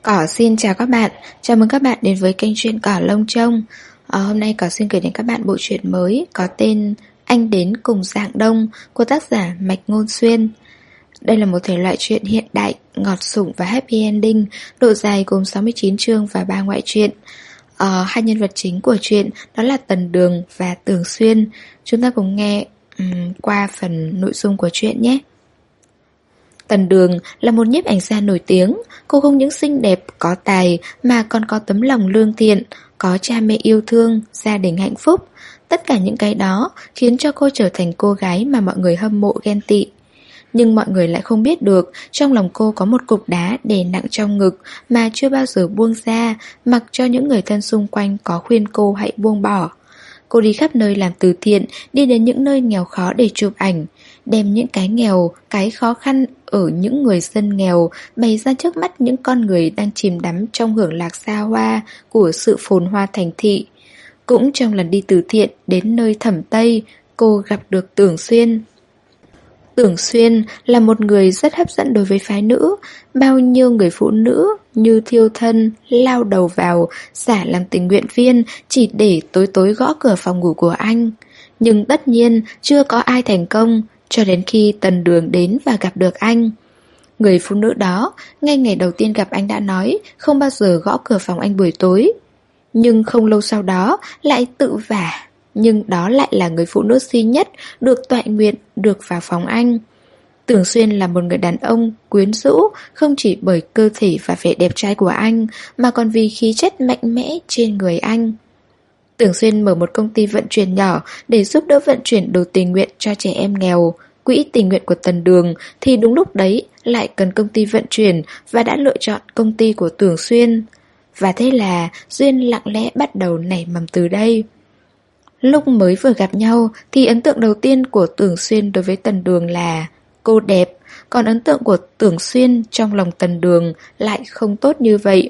Cỏ xin chào các bạn, chào mừng các bạn đến với kênh truyện Cỏ Lông Trông. Hôm nay Cỏ xin gửi đến các bạn bộ truyện mới có tên Anh Đến Cùng Dạng Đông của tác giả Mạch Ngôn Xuyên. Đây là một thể loại truyện hiện đại, ngọt sủng và happy ending, độ dài gồm 69 chương và 3 ngoại truyện. Hai nhân vật chính của truyện đó là Tần Đường và Tưởng Xuyên. Chúng ta cùng nghe qua phần nội dung của truyện nhé. Tần Đường là một nhiếp ảnh gia nổi tiếng. Cô không những xinh đẹp, có tài mà còn có tấm lòng lương thiện, có cha mẹ yêu thương, gia đình hạnh phúc. Tất cả những cái đó khiến cho cô trở thành cô gái mà mọi người hâm mộ ghen tị. Nhưng mọi người lại không biết được trong lòng cô có một cục đá đè nặng trong ngực mà chưa bao giờ buông ra, mặc cho những người thân xung quanh có khuyên cô hãy buông bỏ. Cô đi khắp nơi làm từ thiện, đi đến những nơi nghèo khó để chụp ảnh, đem những cái nghèo, cái khó khăn ở những người dân nghèo bày ra trước mắt những con người đang chìm đắm trong hưởng lạc xa hoa của sự phồn hoa thành thị. Cũng trong lần đi từ thiện đến nơi Thẩm Tây, cô gặp được Tưởng Xuyên. Tưởng Xuyên là một người rất hấp dẫn đối với phái nữ. Bao nhiêu người phụ nữ như thiêu thân, lao đầu vào, giả làm tình nguyện viên chỉ để tối tối gõ cửa phòng ngủ của anh. Nhưng tất nhiên chưa có ai thành công cho đến khi Tần Đường đến và gặp được anh. Người phụ nữ đó ngay ngày đầu tiên gặp anh đã nói không bao giờ gõ cửa phòng anh buổi tối. Nhưng không lâu sau đó lại tự vả. Nhưng đó lại là người phụ nữ duy nhất được toại nguyện được vào phòng anh. Tưởng Xuyên là một người đàn ông quyến rũ không chỉ bởi cơ thể và vẻ đẹp trai của anh mà còn vì khí chất mạnh mẽ trên người anh. Tưởng Xuyên mở một công ty vận chuyển nhỏ để giúp đỡ vận chuyển đồ tình nguyện cho trẻ em nghèo. Quỹ tình nguyện của Tần Đường thì đúng lúc đấy lại cần công ty vận chuyển và đã lựa chọn công ty của Tưởng Xuyên. Và thế là duyên lặng lẽ bắt đầu nảy mầm từ đây. Lúc mới vừa gặp nhau thì ấn tượng đầu tiên của Tưởng Xuyên đối với Tần Đường là cô đẹp, còn ấn tượng của Tưởng Xuyên trong lòng Tần Đường lại không tốt như vậy.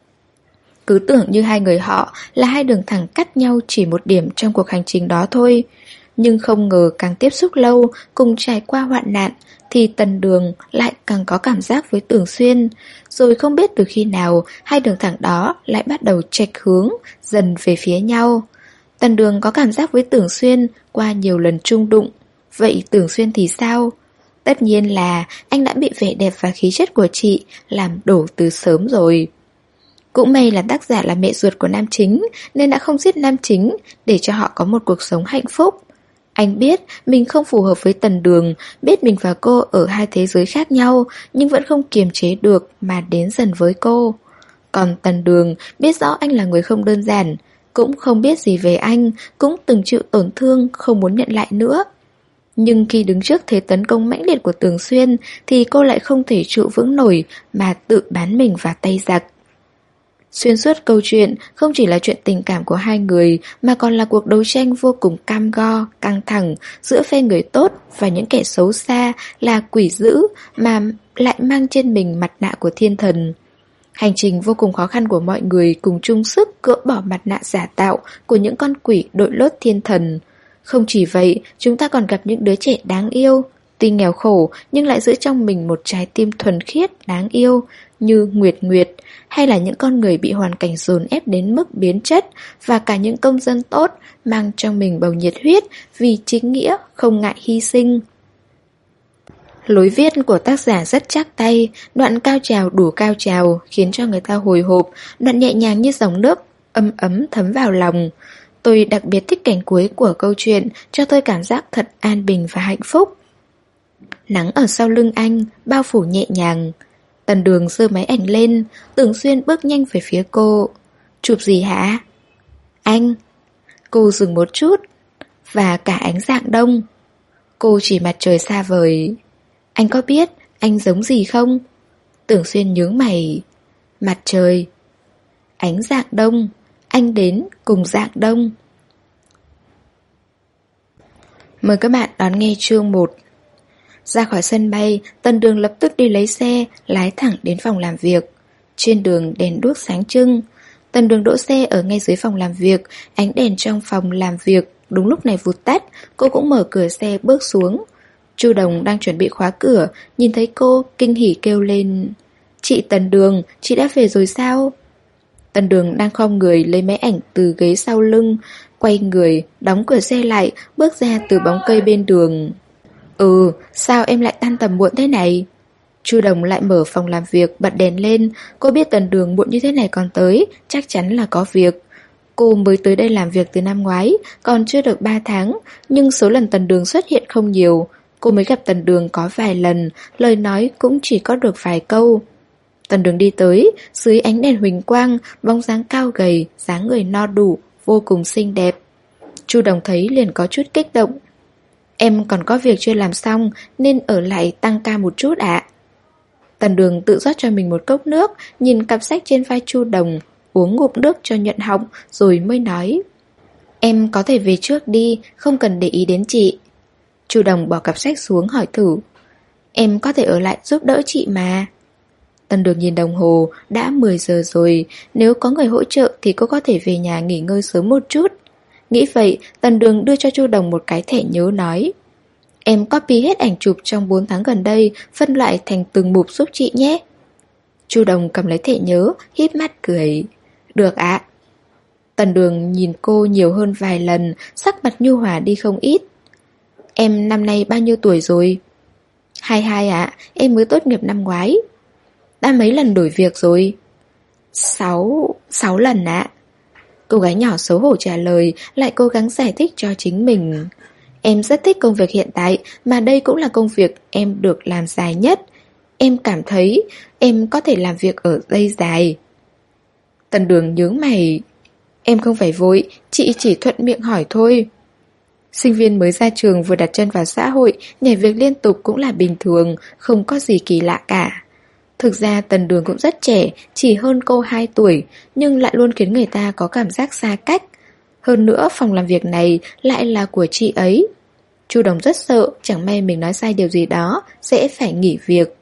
Cứ tưởng như hai người họ là hai đường thẳng cắt nhau chỉ một điểm trong cuộc hành trình đó thôi. Nhưng không ngờ càng tiếp xúc lâu, cùng trải qua hoạn nạn, thì Tần Đường lại càng có cảm giác với Tưởng Xuyên. Rồi không biết từ khi nào, hai đường thẳng đó lại bắt đầu chệch hướng, dần về phía nhau. Tần Đường có cảm giác với Tưởng Xuyên qua nhiều lần chung đụng. Vậy Tưởng Xuyên thì sao? Tất nhiên là anh đã bị vẻ đẹp và khí chất của chị làm đổ từ sớm rồi. Cũng may là tác giả là mẹ ruột của nam chính nên đã không giết nam chính để cho họ có một cuộc sống hạnh phúc. Anh biết mình không phù hợp với Tần Đường, biết mình và cô ở hai thế giới khác nhau nhưng vẫn không kiềm chế được mà đến dần với cô. Còn Tần Đường biết rõ anh là người không đơn giản, cũng không biết gì về anh, cũng từng chịu tổn thương không muốn nhận lại nữa. Nhưng khi đứng trước thế tấn công mãnh liệt của Tưởng Xuyên thì cô lại không thể trụ vững nổi mà tự bán mình vào tay giặc. Xuyên suốt câu chuyện không chỉ là chuyện tình cảm của hai người mà còn là cuộc đấu tranh vô cùng cam go, căng thẳng giữa phe người tốt và những kẻ xấu xa là quỷ dữ mà lại mang trên mình mặt nạ của thiên thần. Hành trình vô cùng khó khăn của mọi người cùng chung sức gỡ bỏ mặt nạ giả tạo của những con quỷ đội lốt thiên thần. Không chỉ vậy, chúng ta còn gặp những đứa trẻ đáng yêu, tuy nghèo khổ nhưng lại giữ trong mình một trái tim thuần khiết đáng yêu như Nguyệt Nguyệt, hay là những con người bị hoàn cảnh dồn ép đến mức biến chất và cả những công dân tốt mang trong mình bầu nhiệt huyết vì chính nghĩa không ngại hy sinh. Lối viết của tác giả rất chắc tay, đoạn cao trào đủ cao trào khiến cho người ta hồi hộp, đoạn nhẹ nhàng như dòng nước, ấm ấm thấm vào lòng. Tôi đặc biệt thích cảnh cuối của câu chuyện, cho tôi cảm giác thật an bình và hạnh phúc. Nắng ở sau lưng anh, bao phủ nhẹ nhàng. Tần Đường giơ máy ảnh lên, Tưởng Xuyên bước nhanh về phía cô. Chụp gì hả? Anh. Cô dừng một chút. Và cả ánh dạng đông. Cô chỉ mặt trời xa vời. Anh có biết anh giống gì không? Tưởng Xuyên nhướng mày. Mặt trời. Ánh dạng đông. Anh đến cùng dạng đông. Mời các bạn đón nghe chương 1. Ra khỏi sân bay, Tần Đường lập tức đi lấy xe, lái thẳng đến phòng làm việc. Trên đường đèn đuốc sáng trưng. Tần Đường đỗ xe ở ngay dưới phòng làm việc, ánh đèn trong phòng làm việc đúng lúc này vụt tắt, cô cũng mở cửa xe bước xuống. Chu Đồng đang chuẩn bị khóa cửa, nhìn thấy cô kinh hỉ kêu lên: Chị Tần Đường, chị đã về rồi sao? Tần Đường đang khom người lấy máy ảnh từ ghế sau lưng, quay người, đóng cửa xe lại, bước ra từ bóng cây bên đường. Sao em lại tan tầm muộn thế này? Chu Đồng lại mở phòng làm việc, bật đèn lên. Cô biết Tần Đường muộn như thế này còn tới, chắc chắn là có việc. Cô mới tới đây làm việc từ năm ngoái, còn chưa được 3 tháng, nhưng số lần Tần Đường xuất hiện không nhiều. Cô mới gặp Tần Đường có vài lần, lời nói cũng chỉ có được vài câu. Tần Đường đi tới, dưới ánh đèn huỳnh quang, bóng dáng cao gầy, dáng người no đủ, vô cùng xinh đẹp. Chu Đồng thấy liền có chút kích động. Em còn có việc chưa làm xong nên ở lại tăng ca một chút ạ. Tần Đường tự rót cho mình một cốc nước, nhìn cặp sách trên vai Chu Đồng, uống ngụm nước cho nhuận họng rồi mới nói. Em có thể về trước đi, không cần để ý đến chị. Chu Đồng bỏ cặp sách xuống hỏi thử. Em có thể ở lại giúp đỡ chị mà. Tần Đường nhìn đồng hồ, đã 10 giờ rồi, nếu có người hỗ trợ thì cô có thể về nhà nghỉ ngơi sớm một chút. Nghĩ vậy, Tần Đường đưa cho Chu Đồng một cái thẻ nhớ nói. Em copy hết ảnh chụp trong 4 tháng gần đây, phân loại thành từng mục giúp chị nhé. Chu Đồng cầm lấy thẻ nhớ, híp mắt cười. Được ạ. Tần Đường nhìn cô nhiều hơn vài lần, sắc mặt nhu hòa đi không ít. Em năm nay bao nhiêu tuổi rồi? 22 ạ, em mới tốt nghiệp năm ngoái. Đã mấy lần đổi việc rồi? 6 lần ạ. Cô gái nhỏ xấu hổ trả lời, lại cố gắng giải thích cho chính mình. Em rất thích công việc hiện tại, mà đây cũng là công việc em được làm dài nhất. Em cảm thấy em có thể làm việc ở đây dài. Tần Đường nhướng mày. Em không phải vội, chị chỉ thuận miệng hỏi thôi. Sinh viên mới ra trường vừa đặt chân vào xã hội, nhảy việc liên tục cũng là bình thường, không có gì kỳ lạ cả. Thực ra Tần Đường cũng rất trẻ, chỉ hơn cô 2 tuổi, nhưng lại luôn khiến người ta có cảm giác xa cách. Hơn nữa phòng làm việc này lại là của chị ấy. Chu Đồng rất sợ, chẳng may mình nói sai điều gì đó, sẽ phải nghỉ việc.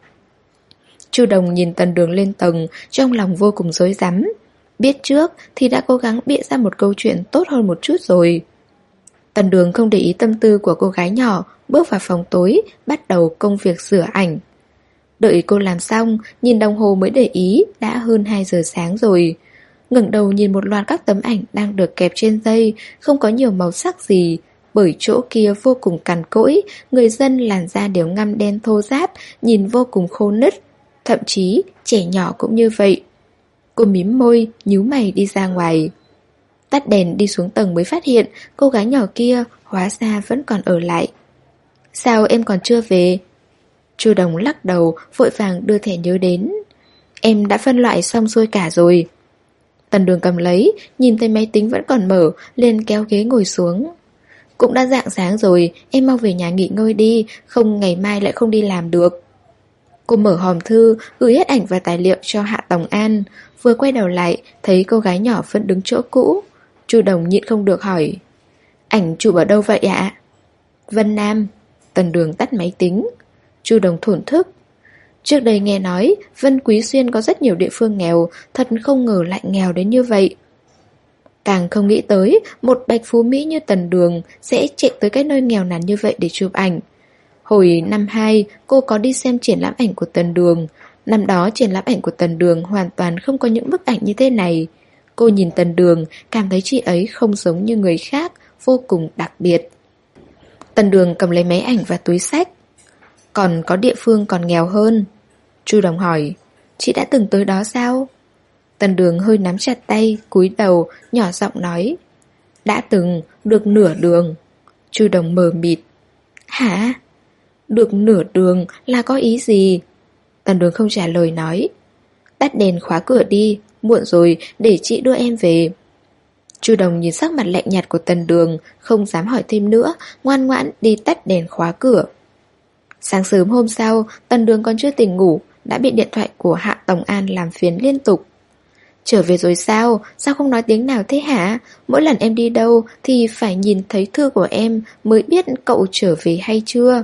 Chu Đồng nhìn Tần Đường lên tầng, trong lòng vô cùng rối rắm. Biết trước thì đã cố gắng bịa ra một câu chuyện tốt hơn một chút rồi. Tần Đường không để ý tâm tư của cô gái nhỏ, bước vào phòng tối, bắt đầu công việc rửa ảnh. Đợi cô làm xong, nhìn đồng hồ mới để ý, đã hơn 2 giờ sáng rồi. Ngẩng đầu nhìn một loạt các tấm ảnh đang được kẹp trên dây, không có nhiều màu sắc gì, bởi chỗ kia vô cùng cằn cỗi, người dân làn da đều ngăm đen thô ráp, nhìn vô cùng khô nứt. Thậm chí, trẻ nhỏ cũng như vậy. Cô mím môi, nhíu mày đi ra ngoài. Tắt đèn đi xuống tầng mới phát hiện, cô gái nhỏ kia hóa ra vẫn còn ở lại. Sao em còn chưa về? Chu Đồng lắc đầu, vội vàng đưa thẻ nhớ đến. Em đã phân loại xong xuôi cả rồi. Tần Đường cầm lấy, nhìn thấy máy tính vẫn còn mở, liền kéo ghế ngồi xuống. Cũng đã rạng sáng rồi, em mau về nhà nghỉ ngơi đi, không ngày mai lại không đi làm được. Cô mở hòm thư, gửi hết ảnh và tài liệu cho Hạ Tòng An. Vừa quay đầu lại, thấy cô gái nhỏ vẫn đứng chỗ cũ. Chu Đồng nhịn không được hỏi. Ảnh chụp ở đâu vậy ạ? Vân Nam. Tần Đường tắt máy tính. Chu Đồng thổn thức. Trước đây nghe nói Vân Quý Xuyên có rất nhiều địa phương nghèo, thật không ngờ lại nghèo đến như vậy. Càng không nghĩ tới một bạch phú Mỹ như Tần Đường sẽ chạy tới cái nơi nghèo nàn như vậy để chụp ảnh. Hồi năm 2, cô có đi xem triển lãm ảnh của Tần Đường. Năm đó triển lãm ảnh của Tần Đường hoàn toàn không có những bức ảnh như thế này. Cô nhìn Tần Đường, cảm thấy chị ấy không giống như người khác, vô cùng đặc biệt. Tần Đường cầm lấy máy ảnh và túi xách. Còn có địa phương còn nghèo hơn? Chu Đồng hỏi. Chị đã từng tới đó sao? Tần Đường hơi nắm chặt tay, cúi đầu, nhỏ giọng nói. Đã từng, được nửa đường. Chu Đồng mờ mịt. Hả? Được nửa đường là có ý gì? Tần Đường không trả lời nói. Tắt đèn khóa cửa đi, muộn rồi, để chị đưa em về. Chu Đồng nhìn sắc mặt lạnh nhạt của Tần Đường, không dám hỏi thêm nữa, ngoan ngoãn đi tắt đèn khóa cửa. Sáng sớm hôm sau, Tần Đường còn chưa tỉnh ngủ, đã bị điện thoại của Hạ Tòng An làm phiền liên tục. Trở về rồi sao? Sao không nói tiếng nào thế hả? Mỗi lần em đi đâu thì phải nhìn thấy thư của em mới biết cậu trở về hay chưa.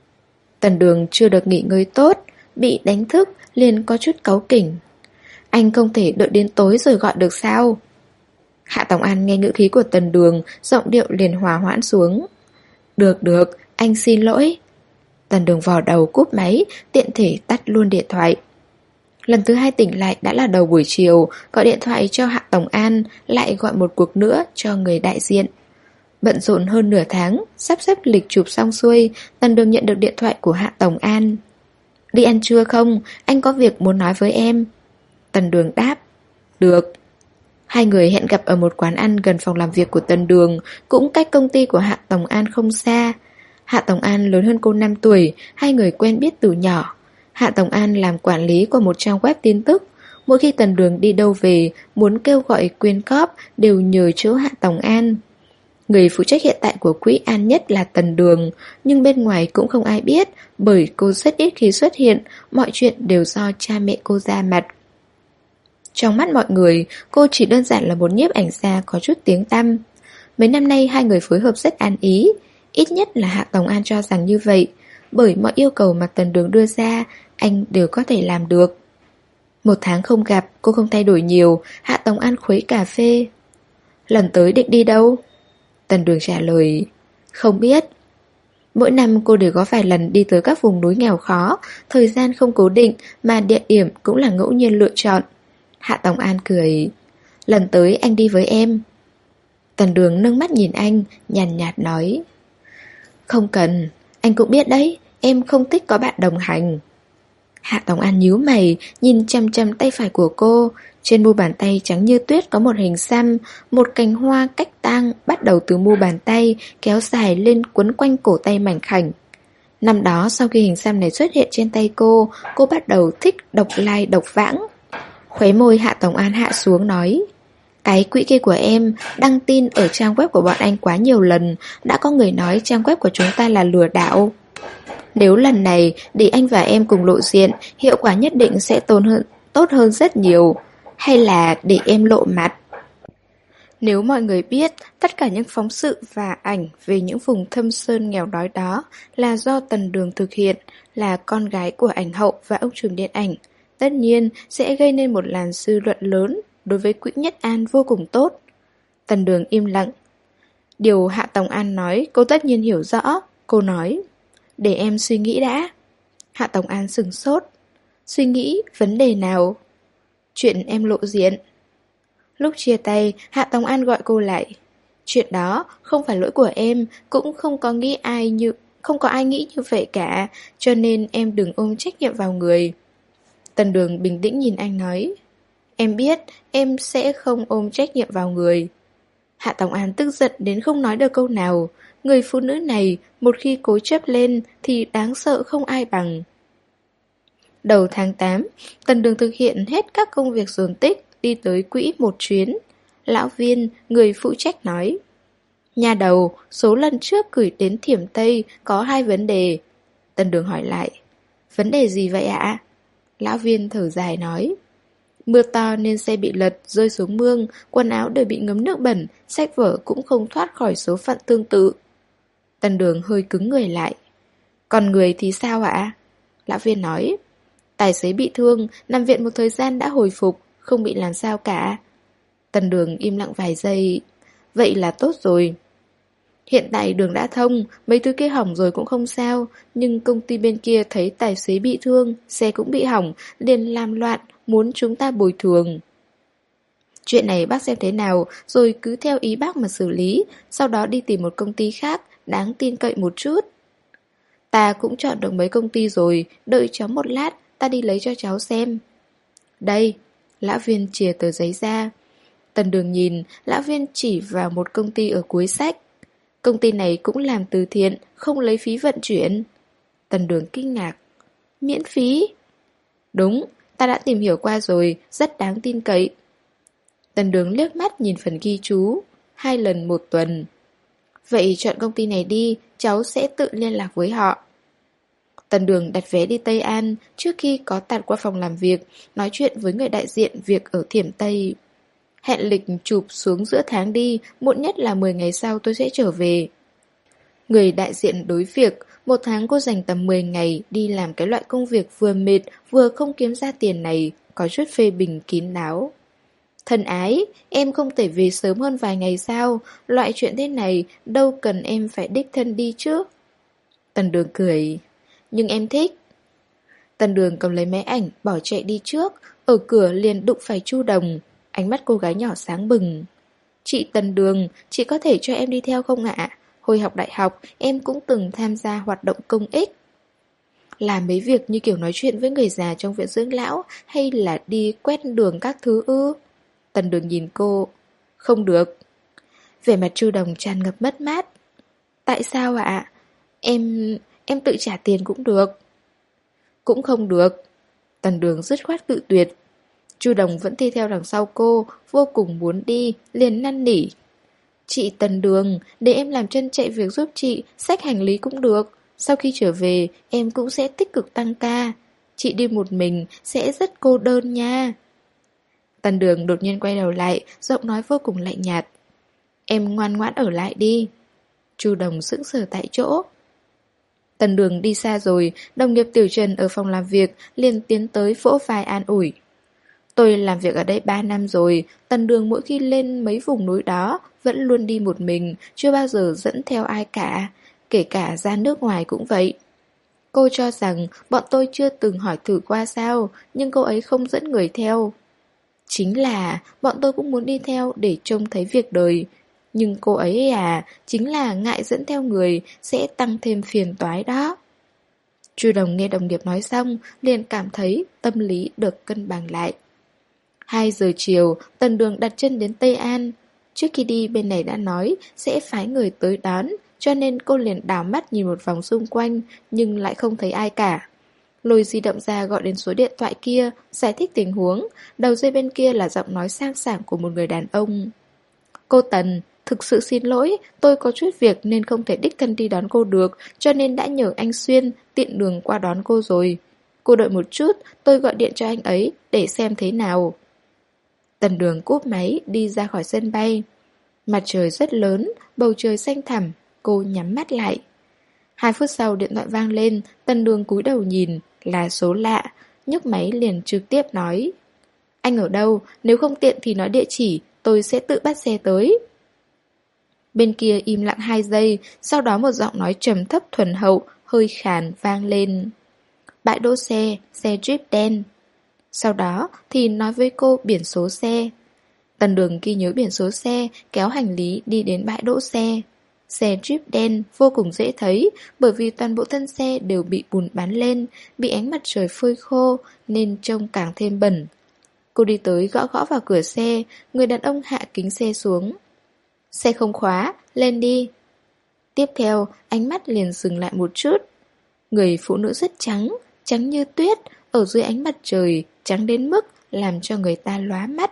Tần Đường chưa được nghỉ ngơi tốt, bị đánh thức liền có chút cáu kỉnh. Anh không thể đợi đến tối rồi gọi được sao? Hạ Tòng An nghe ngữ khí của Tần Đường, giọng điệu liền hòa hoãn xuống. Được, anh xin lỗi. Tần Đường vò đầu cúp máy, tiện thể tắt luôn điện thoại. Lần thứ hai tỉnh lại đã là đầu buổi chiều, gọi điện thoại cho Hạ Tổng An, lại gọi một cuộc nữa cho người đại diện. Bận rộn hơn nửa tháng, sắp xếp lịch chụp xong xuôi, Tần Đường nhận được điện thoại của Hạ Tổng An. Đi ăn trưa không? Anh có việc muốn nói với em. Tần Đường đáp. Được. Hai người hẹn gặp ở một quán ăn gần phòng làm việc của Tần Đường, cũng cách công ty của Hạ Tổng An không xa. Hạ Tổng An lớn hơn cô 5 tuổi, hai người quen biết từ nhỏ. Hạ Tổng An làm quản lý của một trang web tin tức. Mỗi khi Tần Đường đi đâu về, muốn kêu gọi quyên góp đều nhờ chỗ Hạ Tổng An. Người phụ trách hiện tại của quỹ An Nhất là Tần Đường, nhưng bên ngoài cũng không ai biết, bởi cô rất ít khi xuất hiện, mọi chuyện đều do cha mẹ cô ra mặt. Trong mắt mọi người, cô chỉ đơn giản là một nhiếp ảnh gia có chút tiếng tăm. Mấy năm nay hai người phối hợp rất an ý, ít nhất là Hạ Tổng An cho rằng như vậy, bởi mọi yêu cầu mà Tần Đường đưa ra, anh đều có thể làm được. Một tháng không gặp, cô không thay đổi nhiều, Hạ Tổng An khuấy cà phê. Lần tới định đi đâu? Tần Đường trả lời, không biết. Mỗi năm cô đều có vài lần đi tới các vùng núi nghèo khó, thời gian không cố định mà địa điểm cũng là ngẫu nhiên lựa chọn. Hạ Tổng An cười, lần tới anh đi với em. Tần Đường nâng mắt nhìn anh, nhàn nhạt nói, không cần, anh cũng biết đấy, em không thích có bạn đồng hành. Hạ Tổng An nhíu mày, nhìn chăm chăm tay phải của cô. Trên mu bàn tay trắng như tuyết có một hình xăm, một cành hoa cách tang bắt đầu từ mu bàn tay, kéo dài lên quấn quanh cổ tay mảnh khảnh. Năm đó sau khi hình xăm này xuất hiện trên tay cô bắt đầu thích độc lai độc vãng. Khóe môi Hạ Tổng An hạ xuống nói, cái quỹ kia của em đăng tin ở trang web của bọn anh quá nhiều lần, đã có người nói trang web của chúng ta là lừa đảo. Nếu lần này để anh và em cùng lộ diện, hiệu quả nhất định sẽ tốt hơn rất nhiều. Hay là để em lộ mặt? Nếu mọi người biết tất cả những phóng sự và ảnh về những vùng thâm sơn nghèo đói đó là do Tần Đường thực hiện, là con gái của ảnh hậu và ông trùm điện ảnh, tất nhiên sẽ gây nên một làn dư luận lớn đối với quỹ Nhất An vô cùng tốt. Tần Đường im lặng. Điều Hạ Tổng An nói cô tất nhiên hiểu rõ. Cô nói, để em suy nghĩ đã. Hạ Tổng An sửng sốt. Suy nghĩ vấn đề nào? Chuyện em lộ diện. Lúc chia tay, Hạ Tổng An gọi cô lại. Chuyện đó không phải lỗi của em, cũng không có ai nghĩ như vậy cả, cho nên em đừng ôm trách nhiệm vào người. Tần Đường bình tĩnh nhìn anh nói, em biết em sẽ không ôm trách nhiệm vào người. Hạ Tổng An tức giận đến không nói được câu nào. Người phụ nữ này một khi cố chấp lên thì đáng sợ không ai bằng. Đầu tháng 8, Tần Đường thực hiện hết các công việc dồn tích, đi tới quỹ một chuyến. Lão Viên, người phụ trách nói, nhà đầu, số lần trước gửi đến Thiểm Tây có 2 vấn đề. Tần Đường hỏi lại, vấn đề gì vậy ạ? Lão Viên thở dài nói, mưa to nên xe bị lật, rơi xuống mương, quần áo đều bị ngấm nước bẩn, sách vở cũng không thoát khỏi số phận tương tự. Tần Đường hơi cứng người lại. Còn người thì sao ạ? Lão Viên nói, tài xế bị thương, nằm viện một thời gian đã hồi phục, không bị làm sao cả. Tần Đường im lặng vài giây. Vậy là tốt rồi. Hiện tại đường đã thông, mấy thứ kia hỏng rồi cũng không sao, nhưng công ty bên kia thấy tài xế bị thương, xe cũng bị hỏng, liền làm loạn, muốn chúng ta bồi thường. Chuyện này bác xem thế nào, rồi cứ theo ý bác mà xử lý, sau đó đi tìm một công ty khác, đáng tin cậy một chút. Ta cũng chọn được mấy công ty rồi, đợi cháu một lát, ta đi lấy cho cháu xem. Đây, Lão Viên chìa tờ giấy ra. Tần Đường nhìn, Lão Viên chỉ vào một công ty ở cuối sách. Công ty này cũng làm từ thiện, không lấy phí vận chuyển. Tần Đường kinh ngạc. Miễn phí? Đúng, ta đã tìm hiểu qua rồi, rất đáng tin cậy. Tần Đường liếc mắt nhìn phần ghi chú. 2 lần 1 tuần. Vậy chọn công ty này đi, cháu sẽ tự liên lạc với họ. Tần Đường đặt vé đi Tây An trước khi có tạt qua phòng làm việc, nói chuyện với người đại diện việc ở Thiểm Tây. Hẹn lịch chụp xuống giữa tháng đi, muộn nhất là 10 ngày sau tôi sẽ trở về. Người đại diện đối việc, 1 tháng cô dành tầm 10 ngày đi làm cái loại công việc vừa mệt vừa không kiếm ra tiền này, có chút phê bình kín đáo. Thân ái, em không thể về sớm hơn vài ngày sao, loại chuyện thế này đâu cần em phải đích thân đi chứ. Tần Đường cười, nhưng em thích. Tần Đường cầm lấy máy ảnh, bỏ chạy đi trước, ở cửa liền đụng phải Chu Đồng. Ánh mắt cô gái nhỏ sáng bừng. Chị Tần Đường, chị có thể cho em đi theo không ạ? Hồi học đại học, em cũng từng tham gia hoạt động công ích. Làm mấy việc như kiểu nói chuyện với người già trong viện dưỡng lão, hay là đi quét đường các thứ ư? Tần Đường nhìn cô. Không được. Vẻ mặt Chu Đồng tràn ngập mất mát. Tại sao ạ? Em tự trả tiền cũng được. Cũng không được. Tần Đường dứt khoát cự tuyệt. Chu Đồng vẫn đi theo đằng sau cô, vô cùng muốn đi, liền năn nỉ. Chị Tần Đường, để em làm chân chạy việc giúp chị, xách hành lý cũng được. Sau khi trở về, em cũng sẽ tích cực tăng ca. Chị đi một mình sẽ rất cô đơn nha. Tần Đường đột nhiên quay đầu lại, giọng nói vô cùng lạnh nhạt. Em ngoan ngoãn ở lại đi. Chu Đồng sững sờ tại chỗ. Tần Đường đi xa rồi, đồng nghiệp Tiểu Trần ở phòng làm việc liền tiến tới vỗ vai an ủi. Tôi làm việc ở đây 3 năm rồi, Tần Đường mỗi khi lên mấy vùng núi đó vẫn luôn đi một mình, chưa bao giờ dẫn theo ai cả, kể cả ra nước ngoài cũng vậy. Cô cho rằng bọn tôi chưa từng hỏi thử qua sao, nhưng cô ấy không dẫn người theo. Chính là bọn tôi cũng muốn đi theo để trông thấy việc đời. Nhưng cô ấy chính là ngại dẫn theo người sẽ tăng thêm phiền toái đó. Chu Đồng nghe đồng nghiệp nói xong, liền cảm thấy tâm lý được cân bằng lại. 2 giờ chiều, Tần Đường đặt chân đến Tây An. Trước khi đi bên này đã nói sẽ phái người tới đón, cho nên cô liền đảo mắt nhìn một vòng xung quanh, nhưng lại không thấy ai cả. Lôi di động ra gọi đến số điện thoại kia, giải thích tình huống, đầu dây bên kia là giọng nói sang sảng của một người đàn ông. Cô Tần, thực sự xin lỗi, tôi có chút việc nên không thể đích thân đi đón cô được, cho nên đã nhờ anh Xuyên tiện đường qua đón cô rồi. Cô đợi một chút, tôi gọi điện cho anh ấy để xem thế nào. Tần Đường cúp máy đi ra khỏi sân bay. Mặt trời rất lớn, bầu trời xanh thẳm, cô nhắm mắt lại. 2 phút sau điện thoại vang lên, Tần Đường cúi đầu nhìn, là số lạ, nhấc máy liền trực tiếp nói. Anh ở đâu, nếu không tiện thì nói địa chỉ, tôi sẽ tự bắt xe tới. Bên kia im lặng 2 giây, sau đó một giọng nói trầm thấp thuần hậu, hơi khàn vang lên. Bãi đỗ xe, xe Jeep đen. Sau đó thì nói với cô biển số xe. Tần Đường ghi nhớ biển số xe, kéo hành lý đi đến bãi đỗ xe. Xe Jeep đen vô cùng dễ thấy, bởi vì toàn bộ thân xe đều bị bùn bắn lên, bị ánh mặt trời phơi khô nên trông càng thêm bẩn. Cô đi tới gõ gõ vào cửa xe, người đàn ông hạ kính xe xuống. Xe không khóa, lên đi. Tiếp theo, ánh mắt liền dừng lại một chút. Người phụ nữ rất trắng, trắng như tuyết, ở dưới ánh mặt trời, trắng đến mức làm cho người ta lóa mắt.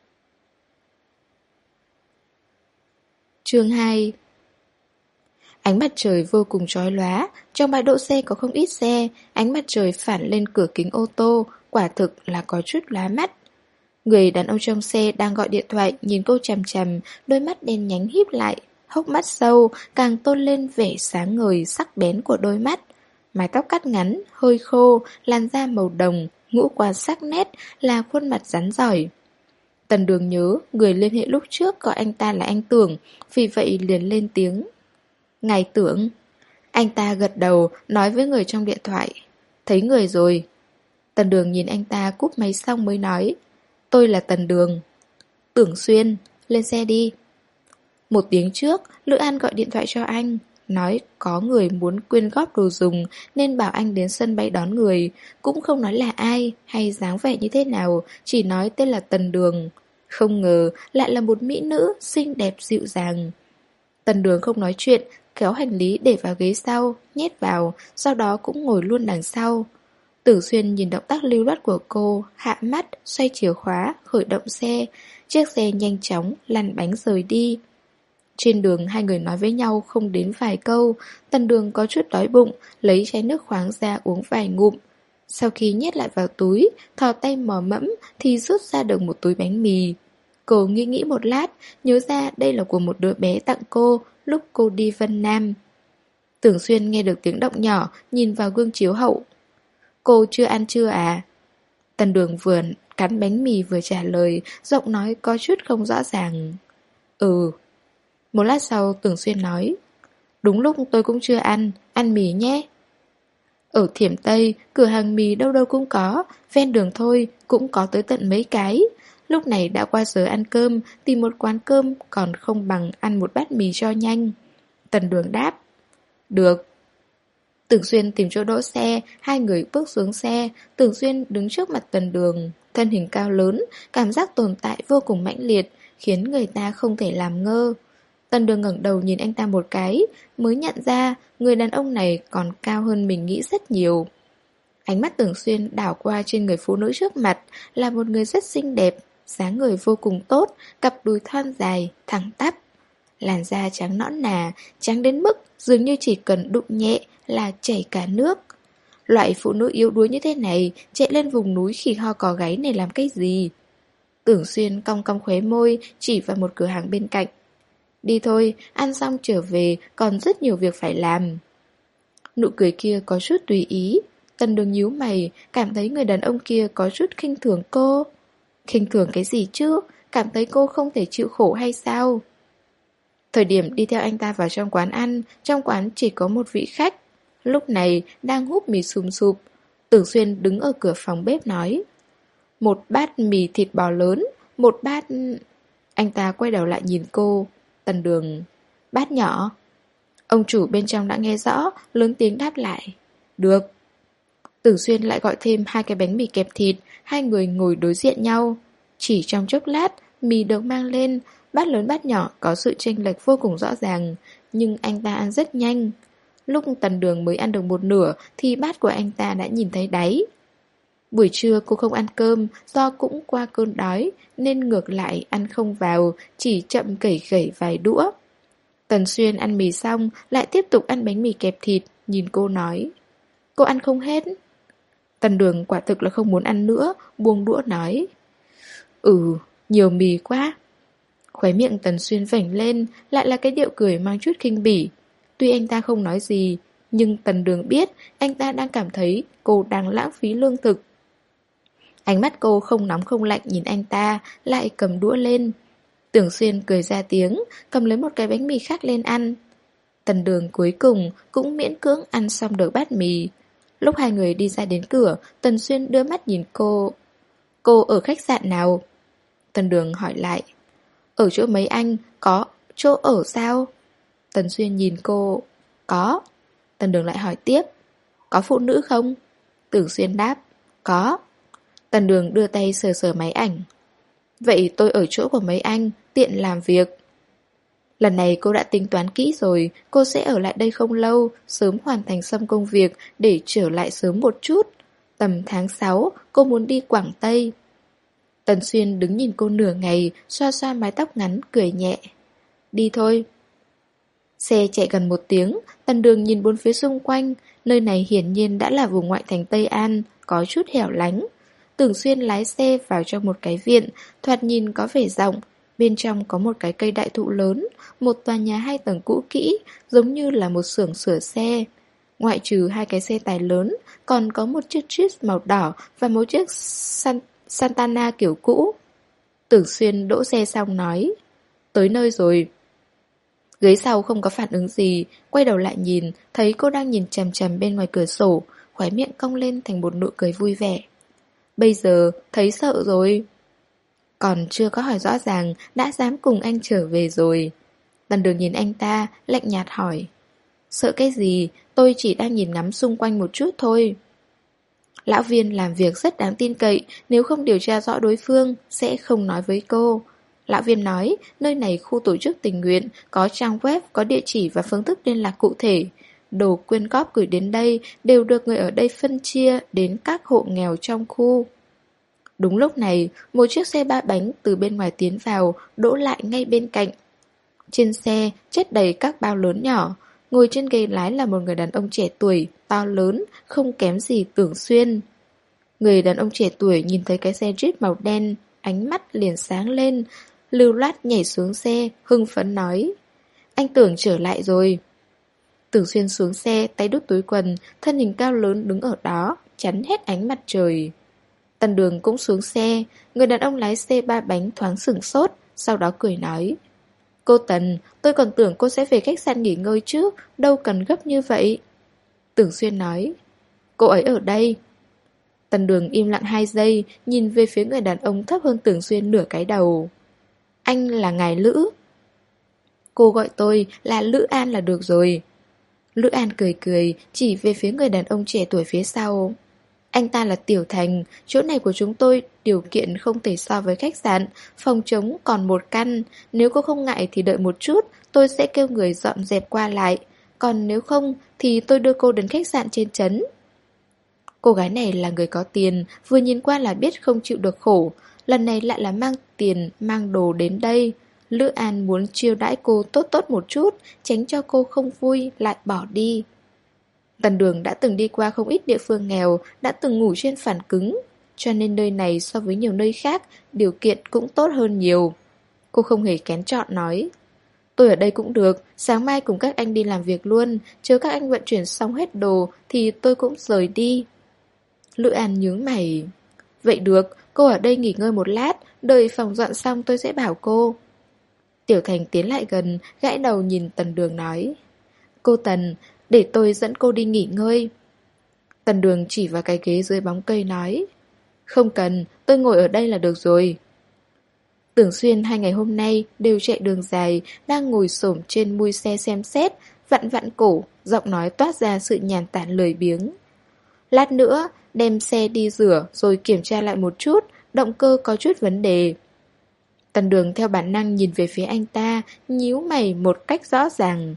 Chương 2. Ánh mặt trời vô cùng chói lóa, trong bãi đỗ xe có không ít xe, ánh mặt trời phản lên cửa kính ô tô, quả thực là có chút lóa mắt. Người đàn ông trong xe đang gọi điện thoại nhìn cô chằm chằm, đôi mắt đen nhánh híp lại, hốc mắt sâu, càng tôn lên vẻ sáng ngời sắc bén của đôi mắt. Mái tóc cắt ngắn, hơi khô, làn da màu đồng, ngũ quan sắc nét, là khuôn mặt rắn rỏi. Tần Đường nhớ, người liên hệ lúc trước gọi anh ta là anh Tưởng, vì vậy liền lên tiếng. Ngài Tưởng. Anh ta gật đầu, nói với người trong điện thoại. Thấy người rồi. Tần Đường nhìn anh ta cúp máy xong mới nói. Tôi là Tần Đường. Tưởng Xuyên, lên xe đi. 1 tiếng trước, Lữ An gọi điện thoại cho anh, nói có người muốn quyên góp đồ dùng nên bảo anh đến sân bay đón người, cũng không nói là ai hay dáng vẻ như thế nào, chỉ nói tên là Tần Đường. Không ngờ lại là một mỹ nữ xinh đẹp dịu dàng. Tần Đường không nói chuyện, kéo hành lý để vào ghế sau, nhét vào, sau đó cũng ngồi luôn đằng sau. Tưởng Xuyên nhìn động tác lưu loát của cô, hạ mắt, xoay chìa khóa, khởi động xe. Chiếc xe nhanh chóng lăn bánh rời đi. Trên đường 2 người nói với nhau không đến vài câu. Tần Đường có chút đói bụng, lấy chai nước khoáng ra uống vài ngụm. Sau khi nhét lại vào túi, thò tay mò mẫm thì rút ra được một túi bánh mì. Cô nghĩ một lát, nhớ ra đây là của một đứa bé tặng cô lúc cô đi Vân Nam. Tưởng Xuyên nghe được tiếng động nhỏ, nhìn vào gương chiếu hậu. Cô chưa ăn chưa à? Tần Đường vừa cắn bánh mì vừa trả lời, giọng nói có chút không rõ ràng. Ừ. Một lát sau Tưởng Xuyên nói. Đúng lúc tôi cũng chưa ăn, ăn mì nhé. Ở Thiểm Tây, cửa hàng mì đâu đâu cũng có, ven đường thôi cũng có tới tận mấy cái. Lúc này đã qua giờ ăn cơm, tìm một quán cơm còn không bằng ăn một bát mì cho nhanh. Tần Đường đáp. Được. Tưởng Xuyên tìm chỗ đỗ xe, hai người bước xuống xe, Tưởng Xuyên đứng trước mặt Tần Đường. Thân hình cao lớn, cảm giác tồn tại vô cùng mãnh liệt, khiến người ta không thể làm ngơ. Tần Đường ngẩng đầu nhìn anh ta một cái, mới nhận ra người đàn ông này còn cao hơn mình nghĩ rất nhiều. Ánh mắt Tưởng Xuyên đảo qua trên người phụ nữ trước mặt, là một người rất xinh đẹp, dáng người vô cùng tốt, cặp đùi thon dài, thẳng tắp. Làn da trắng nõn nà, trắng đến mức dường như chỉ cần đụng nhẹ là chảy cả nước. Loại phụ nữ yếu đuối như thế này chạy lên vùng núi khỉ ho cò gáy này làm cái gì? Tưởng Xuyên cong cong khóe môi chỉ vào một cửa hàng bên cạnh. Đi thôi, ăn xong trở về còn rất nhiều việc phải làm. Nụ cười kia có chút tùy ý. Tần Đường nhíu mày, cảm thấy người đàn ông kia có chút khinh thường cô. Khinh thường cái gì chứ? Cảm thấy cô không thể chịu khổ hay sao? Thời điểm đi theo anh ta vào trong quán ăn, trong quán chỉ có một vị khách. Lúc này đang húp mì sùm sụp. Tưởng Xuyên đứng ở cửa phòng bếp nói. Một bát mì thịt bò lớn, một bát... Anh ta quay đầu lại nhìn cô. Tần Đường. Bát nhỏ. Ông chủ bên trong đã nghe rõ, lớn tiếng đáp lại. Được. Tưởng Xuyên lại gọi thêm 2 cái bánh mì kẹp thịt, hai người ngồi đối diện nhau. Chỉ trong chốc lát, mì được mang lên, bát lớn bát nhỏ có sự chênh lệch vô cùng rõ ràng, nhưng anh ta ăn rất nhanh. Lúc Tần Đường mới ăn được một nửa thì bát của anh ta đã nhìn thấy đáy. Buổi trưa cô không ăn cơm do cũng qua cơn đói nên ngược lại ăn không vào, chỉ chậm gẩy gẩy vài đũa. Tần Xuyên ăn mì xong lại tiếp tục ăn bánh mì kẹp thịt, nhìn cô nói. Cô ăn không hết. Tần Đường quả thực là không muốn ăn nữa, buông đũa nói. Nhiều mì quá. Khóe miệng Tần Xuyên vểnh lên, lại là cái điệu cười mang chút khinh bỉ. Tuy anh ta không nói gì, nhưng Tần Đường biết anh ta đang cảm thấy cô đang lãng phí lương thực. Ánh mắt cô không nóng không lạnh nhìn anh ta, lại cầm đũa lên. Tưởng Xuyên cười ra tiếng, cầm lấy một cái bánh mì khác lên ăn. Tần Đường cuối cùng cũng miễn cưỡng ăn xong được bát mì. Lúc hai người đi ra đến cửa, Tần Xuyên đưa mắt nhìn cô. Cô ở khách sạn nào? Tần Đường hỏi lại. Ở chỗ mấy anh, có chỗ ở sao? Tần Xuyên nhìn cô. Có. Tần Đường lại hỏi tiếp. Có phụ nữ không? Tưởng Xuyên đáp. Có. Tần Đường đưa tay sờ sờ máy ảnh. Vậy tôi ở chỗ của mấy anh, tiện làm việc. Lần này cô đã tính toán kỹ rồi, cô sẽ ở lại đây không lâu, sớm hoàn thành xong công việc để trở lại sớm một chút. Tầm tháng 6, cô muốn đi Quảng Tây. Tần Xuyên đứng nhìn cô nửa ngày, xoa xoa mái tóc ngắn, cười nhẹ. Đi thôi. Xe chạy gần 1 tiếng, Tần Đường nhìn bốn phía xung quanh, nơi này hiển nhiên đã là vùng ngoại thành Tây An, có chút hẻo lánh. Tưởng Xuyên lái xe vào trong một cái viện, thoạt nhìn có vẻ rộng. Bên trong có một cái cây đại thụ lớn, một tòa nhà 2 tầng cũ kỹ, giống như là một xưởng sửa xe. Ngoại trừ 2 cái xe tải lớn, còn có một chiếc Jeep màu đỏ và một chiếc Santana kiểu cũ. Tưởng Xuyên đỗ xe xong nói, tới nơi rồi. Ghế sau không có phản ứng gì, quay đầu lại nhìn, thấy cô đang nhìn chằm chằm bên ngoài cửa sổ, khóe miệng cong lên thành một nụ cười vui vẻ. Bây giờ thấy sợ rồi. Còn chưa có hỏi rõ ràng đã dám cùng anh trở về rồi. Tần Đường nhìn anh ta, lạnh nhạt hỏi. Sợ cái gì, tôi chỉ đang nhìn ngắm xung quanh một chút thôi. Lão Viên làm việc rất đáng tin cậy, nếu không điều tra rõ đối phương, sẽ không nói với cô. Lão Viên nói, nơi này khu tổ chức tình nguyện, có trang web, có địa chỉ và phương thức liên lạc cụ thể. Đồ quyên góp gửi đến đây đều được người ở đây phân chia đến các hộ nghèo trong khu. Đúng lúc này, một chiếc xe 3 bánh từ bên ngoài tiến vào, đỗ lại ngay bên cạnh. Trên xe chất đầy các bao lớn nhỏ, ngồi trên ghế lái là một người đàn ông trẻ tuổi, to lớn, không kém gì Tưởng Xuyên. Người đàn ông trẻ tuổi nhìn thấy cái xe Jeep màu đen, ánh mắt liền sáng lên, lưu loát nhảy xuống xe, hưng phấn nói. Anh Tưởng trở lại rồi. Tưởng Xuyên xuống xe, tay đút túi quần, thân hình cao lớn đứng ở đó, chắn hết ánh mặt trời. Tần Đường cũng xuống xe, người đàn ông lái xe 3 bánh thoáng sửng sốt, sau đó cười nói. Cô Tần, tôi còn tưởng cô sẽ về khách sạn nghỉ ngơi chứ, đâu cần gấp như vậy. Tưởng Xuyên nói. Cô ấy ở đây. Tần Đường im lặng 2 giây, nhìn về phía người đàn ông thấp hơn Tưởng Xuyên nửa cái đầu. Anh là ngài Lữ. Cô gọi tôi là Lữ An là được rồi. Lữ An cười cười, chỉ về phía người đàn ông trẻ tuổi phía sau. Anh ta là Tiểu Thành, chỗ này của chúng tôi điều kiện không thể so với khách sạn, phòng trống còn 1 căn. Nếu cô không ngại thì đợi một chút, tôi sẽ kêu người dọn dẹp qua lại. Còn nếu không thì tôi đưa cô đến khách sạn trên trấn. Cô gái này là người có tiền, vừa nhìn qua là biết không chịu được khổ. Lần này lại là mang tiền, mang đồ đến đây. Lữ An muốn chiêu đãi cô tốt tốt một chút, tránh cho cô không vui lại bỏ đi. Tần Đường đã từng đi qua không ít địa phương nghèo, đã từng ngủ trên phản cứng, cho nên nơi này so với nhiều nơi khác, điều kiện cũng tốt hơn nhiều. Cô không hề kén chọn nói. Tôi ở đây cũng được, sáng mai cùng các anh đi làm việc luôn, chờ các anh vận chuyển xong hết đồ thì tôi cũng rời đi. Lữ An nhướng mày. Vậy được, cô ở đây nghỉ ngơi một lát, đợi phòng dọn xong tôi sẽ bảo cô. Tiểu Thành tiến lại gần, gãi đầu nhìn Tần Đường nói. Cô Tần, để tôi dẫn cô đi nghỉ ngơi. Tần Đường chỉ vào cái ghế dưới bóng cây nói. Không cần, tôi ngồi ở đây là được rồi. Tưởng Xuyên 2 ngày hôm nay đều chạy đường dài, đang ngồi xổm trên mui xe xem xét, vặn vặn cổ, giọng nói toát ra sự nhàn tản lười biếng. Lát nữa, đem xe đi rửa rồi kiểm tra lại một chút, động cơ có chút vấn đề. Tần Đường theo bản năng nhìn về phía anh ta, nhíu mày một cách rõ ràng.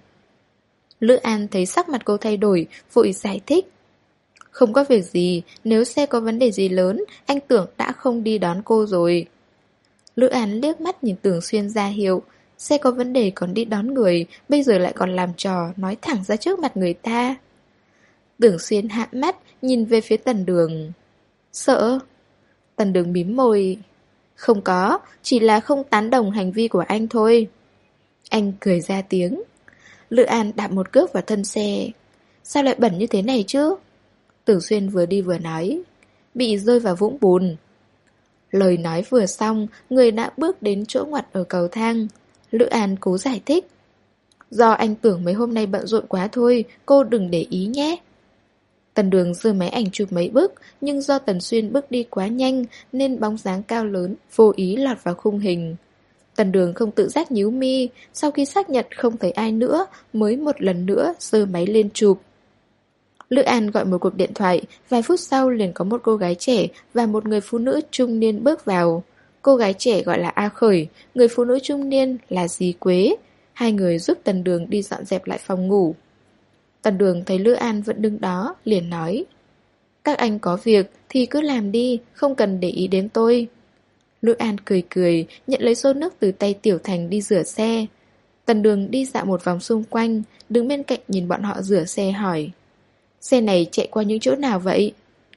Lữ An thấy sắc mặt cô thay đổi, vội giải thích. Không có việc gì, nếu xe có vấn đề gì lớn, anh Tưởng đã không đi đón cô rồi. Lữ An liếc mắt nhìn Tưởng Xuyên ra hiệu, xe có vấn đề còn đi đón người, bây giờ lại còn làm trò, nói thẳng ra trước mặt người ta. Tưởng Xuyên hạ mắt, nhìn về phía Tần Đường. Sợ? Tần Đường mím môi. Không có, chỉ là không tán đồng hành vi của anh thôi. Anh cười ra tiếng. Lữ An đạp một cước vào thân xe. Sao lại bẩn như thế này chứ? Tưởng Xuyên vừa đi vừa nói. Bị rơi vào vũng bùn. Lời nói vừa xong, người đã bước đến chỗ ngoặt ở cầu thang. Lữ An cố giải thích. Do anh Tưởng mấy hôm nay bận rộn quá thôi, cô đừng để ý nhé. Tần Đường giơ máy ảnh chụp mấy bức, nhưng do Tần Xuyên bước đi quá nhanh nên bóng dáng cao lớn vô ý lọt vào khung hình. Tần Đường không tự giác nhíu mi, sau khi xác nhận không thấy ai nữa mới một lần nữa giơ máy lên chụp. Lữ An gọi một cuộc điện thoại, vài phút sau liền có một cô gái trẻ và một người phụ nữ trung niên bước vào. Cô gái trẻ gọi là A Khởi, người phụ nữ trung niên là Dì Quế. Hai người giúp Tần Đường đi dọn dẹp lại phòng ngủ. Tần Đường thấy Lữ An vẫn đứng đó, liền nói. Các anh có việc thì cứ làm đi, không cần để ý đến tôi. Lữ An cười cười, nhận lấy xô nước từ tay Tiểu Thành đi rửa xe. Tần Đường đi dạo một vòng xung quanh, đứng bên cạnh nhìn bọn họ rửa xe hỏi. Xe này chạy qua những chỗ nào vậy?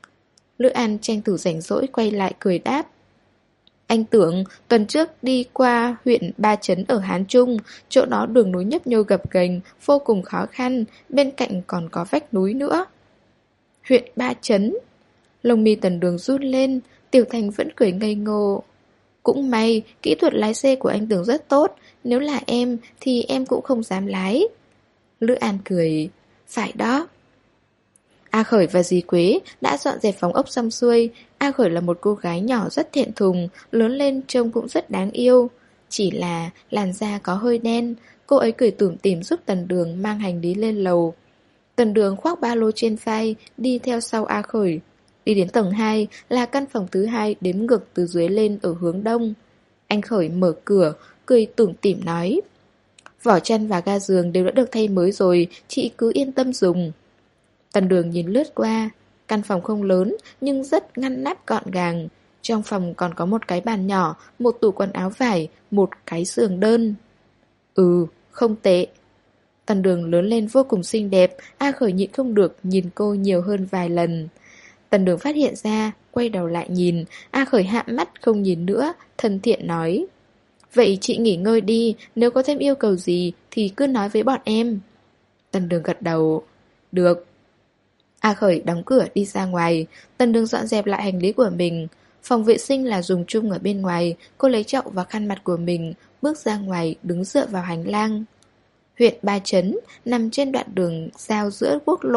Lữ An tranh thủ rảnh rỗi quay lại cười đáp. Anh Tưởng, tuần trước đi qua huyện Ba Chấn ở Hán Trung, chỗ đó đường núi nhấp nhô gập ghềnh, vô cùng khó khăn, bên cạnh còn có vách núi nữa. Huyện Ba Chấn. Lông mi Tần Đường rút lên, Tiểu Thành vẫn cười ngây ngô. Cũng may, kỹ thuật lái xe của anh Tưởng rất tốt, nếu là em thì em cũng không dám lái. Lữ An cười. Phải đó. A Khởi và dì Quế đã dọn dẹp phòng ốc xong xuôi. A Khởi là một cô gái nhỏ rất thẹn thùng, lớn lên trông cũng rất đáng yêu. Chỉ là làn da có hơi đen, cô ấy cười tủm tỉm giúp Tần Đường mang hành lý lên lầu. Tần Đường khoác ba lô trên vai, đi theo sau A Khởi. Đi đến tầng 2 là căn phòng thứ 2 đếm ngược từ dưới lên ở hướng đông. Anh Khởi mở cửa, cười tủm tỉm nói. Vỏ chăn và ga giường đều đã được thay mới rồi, chị cứ yên tâm dùng. Tần Đường nhìn lướt qua, căn phòng không lớn nhưng rất ngăn nắp gọn gàng. Trong phòng còn có một cái bàn nhỏ, một tủ quần áo vải, một cái giường đơn. Không tệ. Tần Đường lớn lên vô cùng xinh đẹp, A Khởi nhịn không được nhìn cô nhiều hơn vài lần. Tần Đường phát hiện ra, quay đầu lại nhìn, A Khởi hạ mắt không nhìn nữa, thân thiện nói. Vậy chị nghỉ ngơi đi, nếu có thêm yêu cầu gì thì cứ nói với bọn em. Tần Đường gật đầu. Được. A Khởi đóng cửa đi ra ngoài, Tần Đường dọn dẹp lại hành lý của mình. Phòng vệ sinh là dùng chung ở bên ngoài, cô lấy chậu và khăn mặt của mình, bước ra ngoài đứng dựa vào hành lang. Huyện Ba Chấn nằm trên đoạn đường giao giữa quốc lộ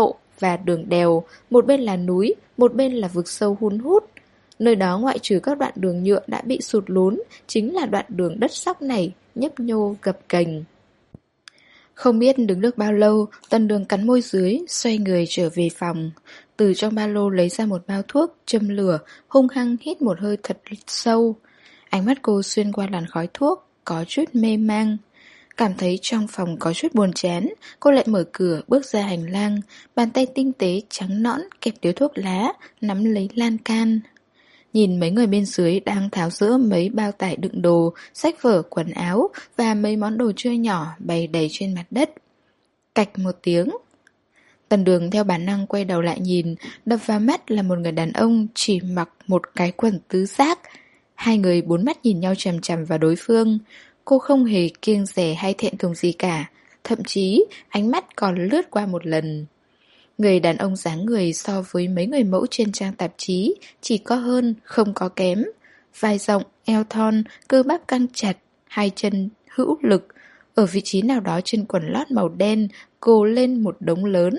và đường đèo, một bên là núi, một bên là vực sâu hun hút. Nơi đó ngoại trừ các đoạn đường nhựa đã bị sụt lún, chính là đoạn đường đất sóc này, nhấp nhô gập ghềnh. Không biết đứng được bao lâu, Tần Đường cắn môi dưới, xoay người trở về phòng. Từ trong ba lô lấy ra một bao thuốc, châm lửa, hung hăng hít một hơi thật sâu. Ánh mắt cô xuyên qua làn khói thuốc, có chút mê mang. Cảm thấy trong phòng có chút buồn chán, cô lại mở cửa bước ra hành lang, bàn tay tinh tế trắng nõn kẹp điếu thuốc lá, nắm lấy lan can. Nhìn mấy người bên dưới đang tháo dỡ mấy bao tải đựng đồ, sách vở, quần áo và mấy món đồ chơi nhỏ bày đầy trên mặt đất. Cạch một tiếng. Tần Đường theo bản năng quay đầu lại nhìn, đập vào mắt là một người đàn ông chỉ mặc một cái quần tứ giác. Hai người bốn mắt nhìn nhau chằm chằm vào đối phương. Cô không hề kiêng dè hay thẹn thùng gì cả, thậm chí ánh mắt còn lướt qua một lần. Người đàn ông dáng người so với mấy người mẫu trên trang tạp chí chỉ có hơn, không có kém. Vai rộng, eo thon, cơ bắp căng chặt, hai chân hữu lực. Ở vị trí nào đó trên quần lót màu đen, gồ lên một đống lớn.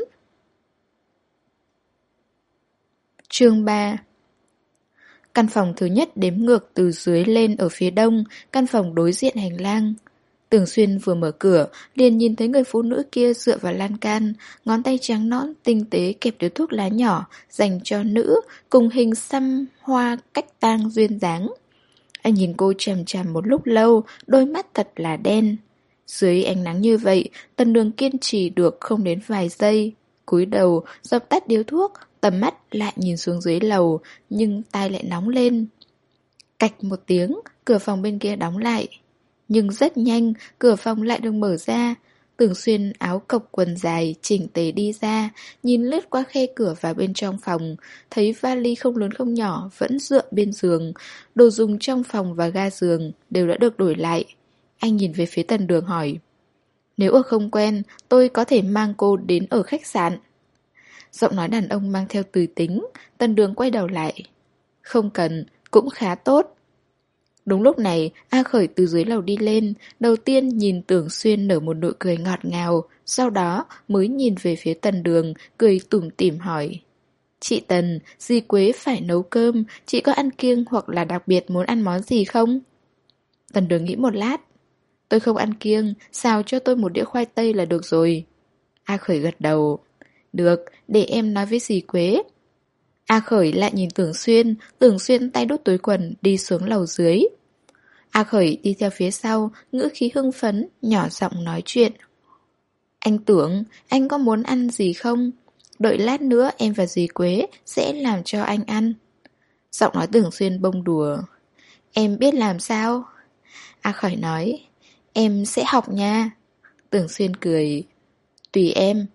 Chương 3. Căn phòng thứ nhất đếm ngược từ dưới lên ở phía đông, căn phòng đối diện hành lang. Tưởng Xuyên vừa mở cửa, liền nhìn thấy người phụ nữ kia dựa vào lan can, ngón tay trắng nõn tinh tế kẹp điếu thuốc lá nhỏ dành cho nữ, cùng hình xăm hoa cách tang duyên dáng. Anh nhìn cô chằm chằm một lúc lâu, đôi mắt thật là đen. Dưới ánh nắng như vậy, Tần Đường kiên trì được không đến vài giây. Cúi đầu, dập tắt điếu thuốc, tầm mắt lại nhìn xuống dưới lầu, nhưng tai lại nóng lên. Cạch một tiếng, cửa phòng bên kia đóng lại. Nhưng rất nhanh, cửa phòng lại được mở ra. Tưởng Xuyên áo cộc quần dài, chỉnh tề đi ra, nhìn lướt qua khe cửa vào bên trong phòng, thấy vali không lớn không nhỏ vẫn dựa bên giường. Đồ dùng trong phòng và ga giường đều đã được đổi lại. Anh nhìn về phía Tần Đường hỏi, nếu ở không quen, tôi có thể mang cô đến ở khách sạn. Giọng nói đàn ông mang theo từ tính. Tần Đường quay đầu lại. Không cần, cũng khá tốt. Đúng lúc này, A Khởi từ dưới lầu đi lên, đầu tiên nhìn Tưởng Xuyên nở một nụ cười ngọt ngào, sau đó mới nhìn về phía Tần Đường, cười tủm tỉm hỏi. Chị Tần, dì Quế phải nấu cơm, chị có ăn kiêng hoặc là đặc biệt muốn ăn món gì không? Tần Đường nghĩ một lát. Tôi không ăn kiêng, xào cho tôi một đĩa khoai tây là được rồi. A Khởi gật đầu. Được, để em nói với dì Quế. A Khởi lại nhìn Tưởng Xuyên tay đút túi quần đi xuống lầu dưới. A Khởi đi theo phía sau, ngữ khí hưng phấn, nhỏ giọng nói chuyện. Anh Tưởng, anh có muốn ăn gì không? Đợi lát nữa em và dì Quế sẽ làm cho anh ăn. Giọng nói Tưởng Xuyên bông đùa. Em biết làm sao? A Khởi nói. Em sẽ học nha. Tưởng Xuyên cười. Tùy em.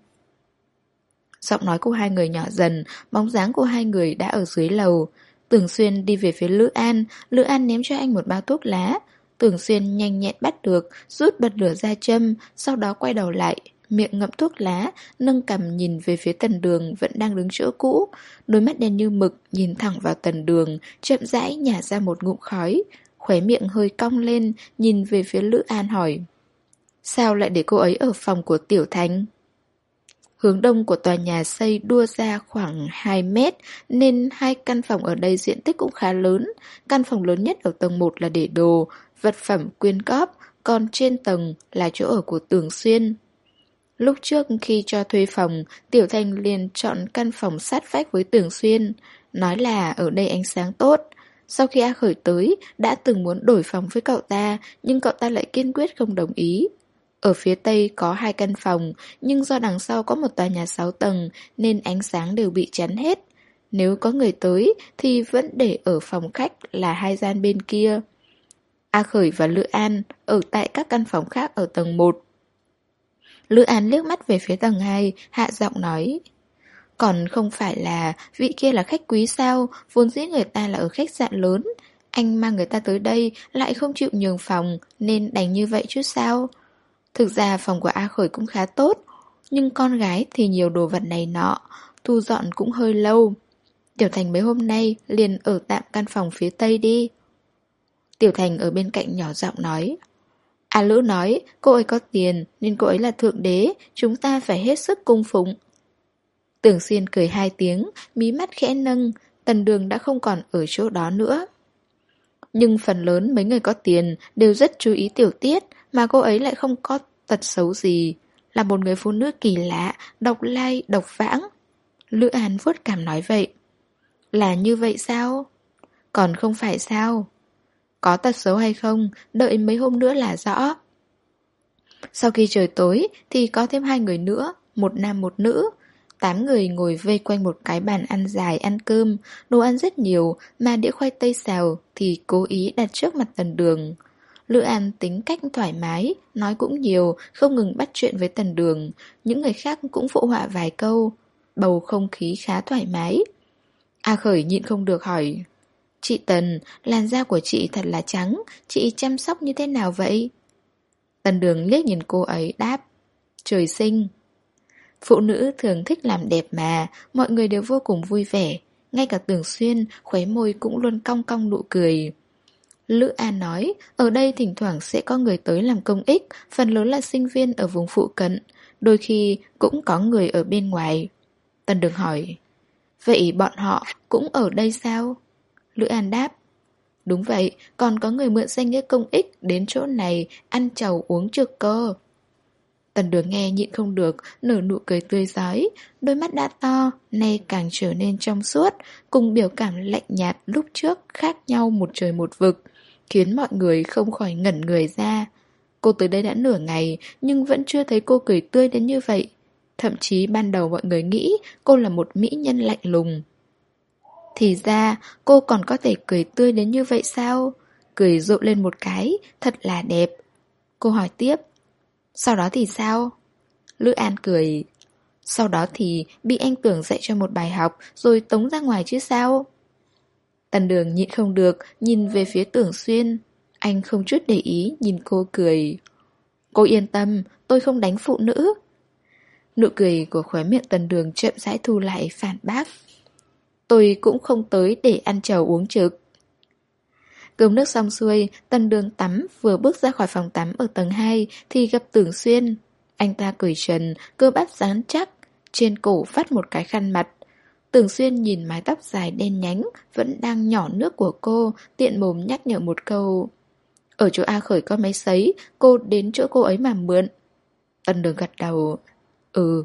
Giọng nói của hai người nhỏ dần, bóng dáng của hai người đã ở dưới lầu. Tưởng Xuyên đi về phía Lữ An ném cho anh một bao thuốc lá. Tưởng Xuyên nhanh nhẹn bắt được, rút bật lửa ra châm, sau đó quay đầu lại, miệng ngậm thuốc lá, nâng cằm nhìn về phía Tần Đường vẫn đang đứng chỗ cũ. Đôi mắt đen như mực nhìn thẳng vào Tần Đường, chậm rãi nhả ra một ngụm khói. Khóe miệng hơi cong lên, nhìn về phía Lữ An hỏi. Sao lại để cô ấy ở phòng của Tiểu Thành? Hướng đông của tòa nhà xây đua ra khoảng 2 mét, nên hai căn phòng ở đây diện tích cũng khá lớn. Căn phòng lớn nhất ở tầng 1 là để đồ, vật phẩm quyên góp, còn trên tầng là chỗ ở của Tưởng Xuyên. Lúc trước khi cho thuê phòng, Tiểu Thành liền chọn căn phòng sát vách với Tưởng Xuyên, nói là ở đây ánh sáng tốt. Sau khi A Khởi tới, đã từng muốn đổi phòng với cậu ta, nhưng cậu ta lại kiên quyết không đồng ý. Ở phía tây có 2 căn phòng, nhưng do đằng sau có một tòa nhà 6 tầng nên ánh sáng đều bị chắn hết. Nếu có người tới thì vẫn để ở phòng khách là 2 gian bên kia. A Khởi và Lữ An ở tại các căn phòng khác ở tầng 1. Lữ An liếc mắt về phía tầng 2, hạ giọng nói. Còn không phải là vị kia là khách quý sao, vốn dĩ người ta là ở khách sạn lớn. Anh mang người ta tới đây lại không chịu nhường phòng nên đành như vậy chứ sao. Thực ra phòng của A Khởi cũng khá tốt, nhưng con gái thì nhiều đồ vật này nọ, thu dọn cũng hơi lâu. Tiểu Thành mấy hôm nay liền ở tạm căn phòng phía tây đi. Tiểu Thành ở bên cạnh nhỏ giọng nói. A Lữ nói cô ấy có tiền nên cô ấy là thượng đế, chúng ta phải hết sức cung phụng. Tưởng Xuyên cười 2 tiếng, mí mắt khẽ nâng, Tần Đường đã không còn ở chỗ đó nữa. Nhưng phần lớn mấy người có tiền đều rất chú ý tiểu tiết, mà cô ấy lại không có tật xấu gì. Là một người phụ nữ kỳ lạ, độc lai, độc vãng. Lữ An vuốt cằm nói vậy. Là như vậy sao? Còn không phải sao? Có tật xấu hay không, đợi mấy hôm nữa là rõ. Sau khi trời tối thì có thêm 2 người nữa, một nam một nữ. 8 người ngồi vây quanh một cái bàn ăn dài ăn cơm, đồ ăn rất nhiều mà đĩa khoai tây xào thì cố ý đặt trước mặt Tần Đường. Lữ An tính cách thoải mái, nói cũng nhiều, không ngừng bắt chuyện với Tần Đường. Những người khác cũng phụ họa vài câu. Bầu không khí khá thoải mái. A Khởi nhịn không được hỏi. Chị Tần, làn da của chị thật là trắng, chị chăm sóc như thế nào vậy? Tần Đường liếc nhìn cô ấy đáp. Trời sinh. Phụ nữ thường thích làm đẹp mà, mọi người đều vô cùng vui vẻ. Ngay cả Tưởng Xuyên, khóe môi cũng luôn cong cong nụ cười. Lữ An nói, ở đây thỉnh thoảng sẽ có người tới làm công ích, phần lớn là sinh viên ở vùng phụ cận. Đôi khi cũng có người ở bên ngoài. Tần Đường hỏi, vậy bọn họ cũng ở đây sao? Lữ An đáp, đúng vậy, còn có người mượn danh nghĩa công ích đến chỗ này ăn trầu uống trực cơ. Tần Đường nghe nhịn không được, nở nụ cười tươi rói, đôi mắt đã to, nay càng trở nên trong suốt, cùng biểu cảm lạnh nhạt lúc trước khác nhau một trời một vực, khiến mọi người không khỏi ngẩn người ra. Cô tới đây đã nửa ngày, nhưng vẫn chưa thấy cô cười tươi đến như vậy. Thậm chí ban đầu mọi người nghĩ cô là một mỹ nhân lạnh lùng. Thì ra, cô còn có thể cười tươi đến như vậy sao? Cười rộ lên một cái, thật là đẹp. Cô hỏi tiếp, sau đó thì sao? Lữ An cười, sau đó thì bị anh Tưởng dạy cho một bài học rồi tống ra ngoài chứ sao? Tần Đường nhịn không được, nhìn về phía Tưởng Xuyên. Anh không chút để ý, nhìn cô cười. Cô yên tâm, tôi không đánh phụ nữ. Nụ cười của khóe miệng Tần Đường chậm rãi thu lại phản bác. Tôi cũng không tới để ăn trầu uống trực. Cơm nước xong xuôi, Tần Đường tắm vừa bước ra khỏi phòng tắm ở tầng 2 thì gặp Tưởng Xuyên. Anh ta cởi trần, cơ bắp rắn chắc, trên cổ vắt một cái khăn mặt. Tưởng Xuyên nhìn mái tóc dài đen nhánh vẫn đang nhỏ nước của cô, tiện mồm nhắc nhở một câu. Ở chỗ A Khởi có máy sấy, cô đến chỗ cô ấy mà mượn. Tần Đường gật đầu. Ừ.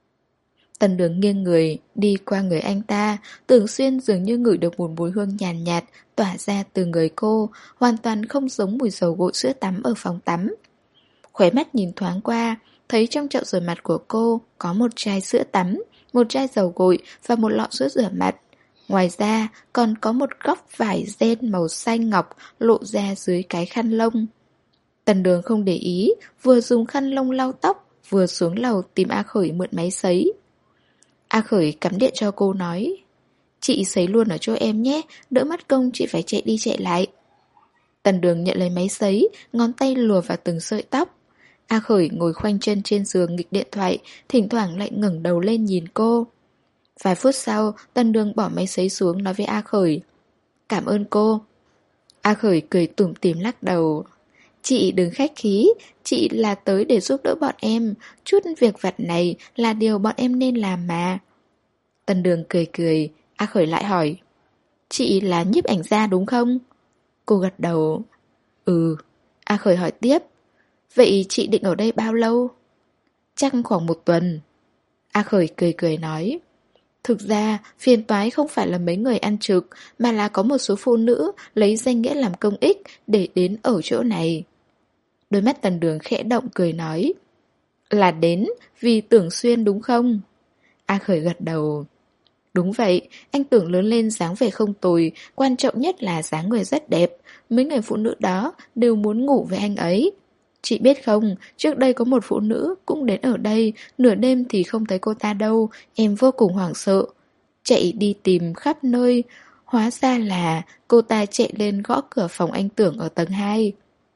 Tần Đường nghiêng người, đi qua người anh ta, Tưởng Xuyên dường như ngửi được một mùi hương nhàn nhạt, tỏa ra từ người cô, hoàn toàn không giống mùi dầu gội sữa tắm ở phòng tắm. Khóe mắt nhìn thoáng qua, thấy trong chậu rửa mặt của cô có một chai sữa tắm, một chai dầu gội và một lọ sữa rửa mặt. Ngoài ra còn có một góc vải ren màu xanh ngọc lộ ra dưới cái khăn lông. Tần Đường không để ý, vừa dùng khăn lông lau tóc, vừa xuống lầu tìm A Khởi mượn máy sấy. A Khởi cắm điện cho cô nói, chị sấy luôn ở chỗ em nhé, đỡ mất công chị phải chạy đi chạy lại. Tần Đường nhận lấy máy sấy, ngón tay lùa vào từng sợi tóc. A Khởi ngồi khoanh chân trên giường nghịch điện thoại, thỉnh thoảng lại ngẩng đầu lên nhìn cô. Vài phút sau, Tần Đường bỏ máy sấy xuống nói với A Khởi, cảm ơn cô. A Khởi cười tủm tỉm lắc đầu. Chị đừng khách khí, chị là tới để giúp đỡ bọn em, chút việc vặt này là điều bọn em nên làm mà. Tần Đường cười cười, A Khởi lại hỏi, chị là nhiếp ảnh gia đúng không? Cô gật đầu. Ừ. A Khởi hỏi tiếp, vậy chị định ở đây bao lâu? Chắc khoảng 1 tuần. A Khởi cười cười nói, thực ra phiền toái không phải là mấy người ăn trực, mà là có một số phụ nữ lấy danh nghĩa làm công ích để đến ở chỗ này. Đôi mắt Tần Đường khẽ động cười nói, là đến vì Tưởng Xuyên đúng không? A Khởi gật đầu. Đúng vậy, anh Tưởng lớn lên dáng vẻ không tồi, quan trọng nhất là dáng người rất đẹp. Mấy người phụ nữ đó đều muốn ngủ với anh ấy. Chị biết không, trước đây có một phụ nữ cũng đến ở đây, nửa đêm thì không thấy cô ta đâu, em vô cùng hoảng sợ. Chạy đi tìm khắp nơi, hóa ra là cô ta chạy lên gõ cửa phòng anh Tưởng ở tầng 2.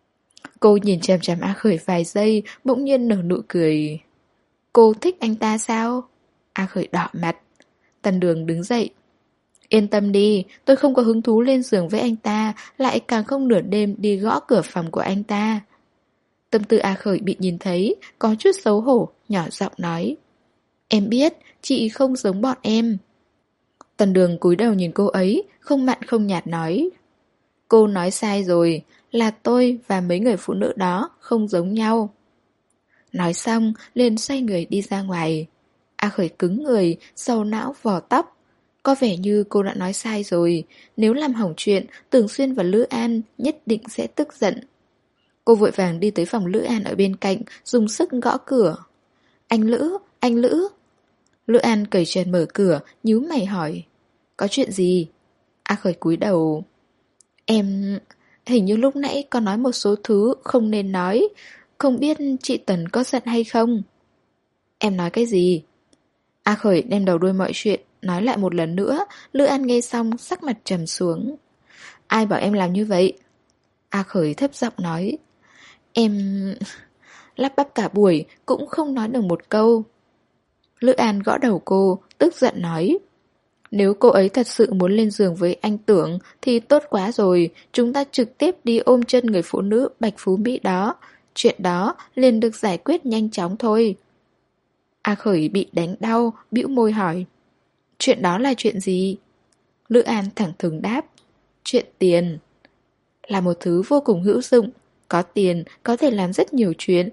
Cô nhìn chằm chằm A Khởi vài giây, bỗng nhiên nở nụ cười. Cô thích anh ta sao? A Khởi đỏ mặt. Tần Đường đứng dậy. Yên tâm đi, tôi không có hứng thú lên giường với anh ta, lại càng không nửa đêm đi gõ cửa phòng của anh ta. Tâm tư A Khởi bị nhìn thấy, có chút xấu hổ, nhỏ giọng nói. Em biết, chị không giống bọn em. Tần Đường cúi đầu nhìn cô ấy, không mặn không nhạt nói. Cô nói sai rồi, là tôi và mấy người phụ nữ đó không giống nhau. Nói xong, liền xoay người đi ra ngoài. A Khởi cứng người, sầu não vò tóc. Có vẻ như cô đã nói sai rồi, nếu làm hỏng chuyện, Tưởng Xuyên và Lữ An nhất định sẽ tức giận. Cô vội vàng đi tới phòng Lữ An ở bên cạnh, dùng sức gõ cửa. Anh Lữ, anh Lữ. Lữ An cởi trần mở cửa, nhíu mày hỏi. Có chuyện gì? A Khởi cúi đầu. Em... Hình như lúc nãy có nói một số thứ không nên nói. Không biết chị Tần có giận hay không? Em nói cái gì? A Khởi đem đầu đuôi mọi chuyện nói lại một lần nữa. Lữ An nghe xong sắc mặt trầm xuống. Ai bảo em làm như vậy? A Khởi thấp giọng nói. Em... Lắp bắp cả buổi cũng không nói được một câu. Lữ An gõ đầu cô, tức giận nói. Nếu cô ấy thật sự muốn lên giường với anh Tưởng thì tốt quá rồi, chúng ta trực tiếp đi ôm chân người phụ nữ Bạch Phú Mỹ đó. Chuyện đó liền được giải quyết nhanh chóng thôi. A Khởi bị đánh đau, bĩu môi hỏi. Chuyện đó là chuyện gì? Lữ An thẳng thừng đáp. Chuyện tiền. Là một thứ vô cùng hữu dụng. Có tiền có thể làm rất nhiều chuyện.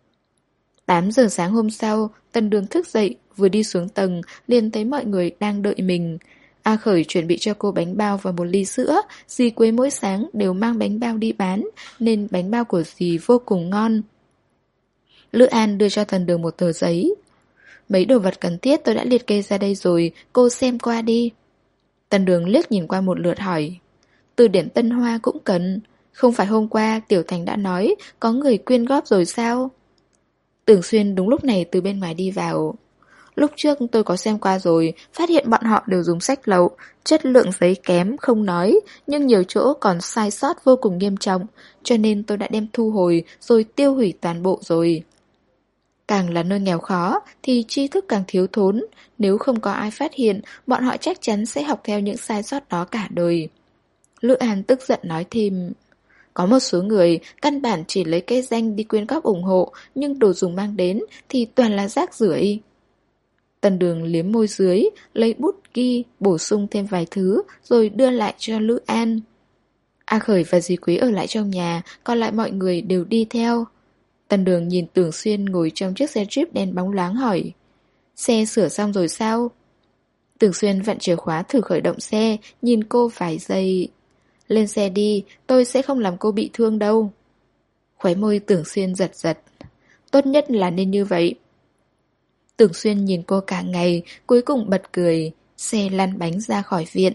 8 giờ sáng hôm sau, Tần Đường thức dậy, vừa đi xuống tầng, liền thấy mọi người đang đợi mình. A Khởi chuẩn bị cho cô bánh bao và một ly sữa, dì Quế mỗi sáng đều mang bánh bao đi bán, nên bánh bao của dì vô cùng ngon. Lữ An đưa cho Tần Đường một tờ giấy. Mấy đồ vật cần thiết tôi đã liệt kê ra đây rồi, cô xem qua đi. Tần Đường liếc nhìn qua một lượt hỏi. Từ điển Tân Hoa cũng cần. Không phải hôm qua Tiểu Thành đã nói có người quyên góp rồi sao? Tưởng Xuyên đúng lúc này từ bên ngoài đi vào. Lúc trước tôi có xem qua rồi, phát hiện bọn họ đều dùng sách lậu, chất lượng giấy kém không nói, nhưng nhiều chỗ còn sai sót vô cùng nghiêm trọng, cho nên tôi đã đem thu hồi rồi tiêu hủy toàn bộ rồi. Càng là nơi nghèo khó thì tri thức càng thiếu thốn, nếu không có ai phát hiện, bọn họ chắc chắn sẽ học theo những sai sót đó cả đời. Lữ An tức giận nói thêm. Có một số người căn bản chỉ lấy cái danh đi quyên góp ủng hộ, nhưng đồ dùng mang đến thì toàn là rác rưởi. Tần Đường liếm môi dưới, lấy bút ghi, bổ sung thêm vài thứ, rồi đưa lại cho Lữ An. A Khởi và dì Quý ở lại trong nhà, còn lại mọi người đều đi theo. Tần Đường nhìn Tưởng Xuyên ngồi trong chiếc xe Jeep đen bóng loáng hỏi. Xe sửa xong rồi sao? Tưởng Xuyên vặn chìa khóa thử khởi động xe, nhìn cô vài giây. Lên xe đi, tôi sẽ không làm cô bị thương đâu. Khóe môi Tưởng Xuyên giật giật. Tốt nhất là nên như vậy. Tưởng Xuyên nhìn cô cả ngày, cuối cùng bật cười, xe lăn bánh ra khỏi viện.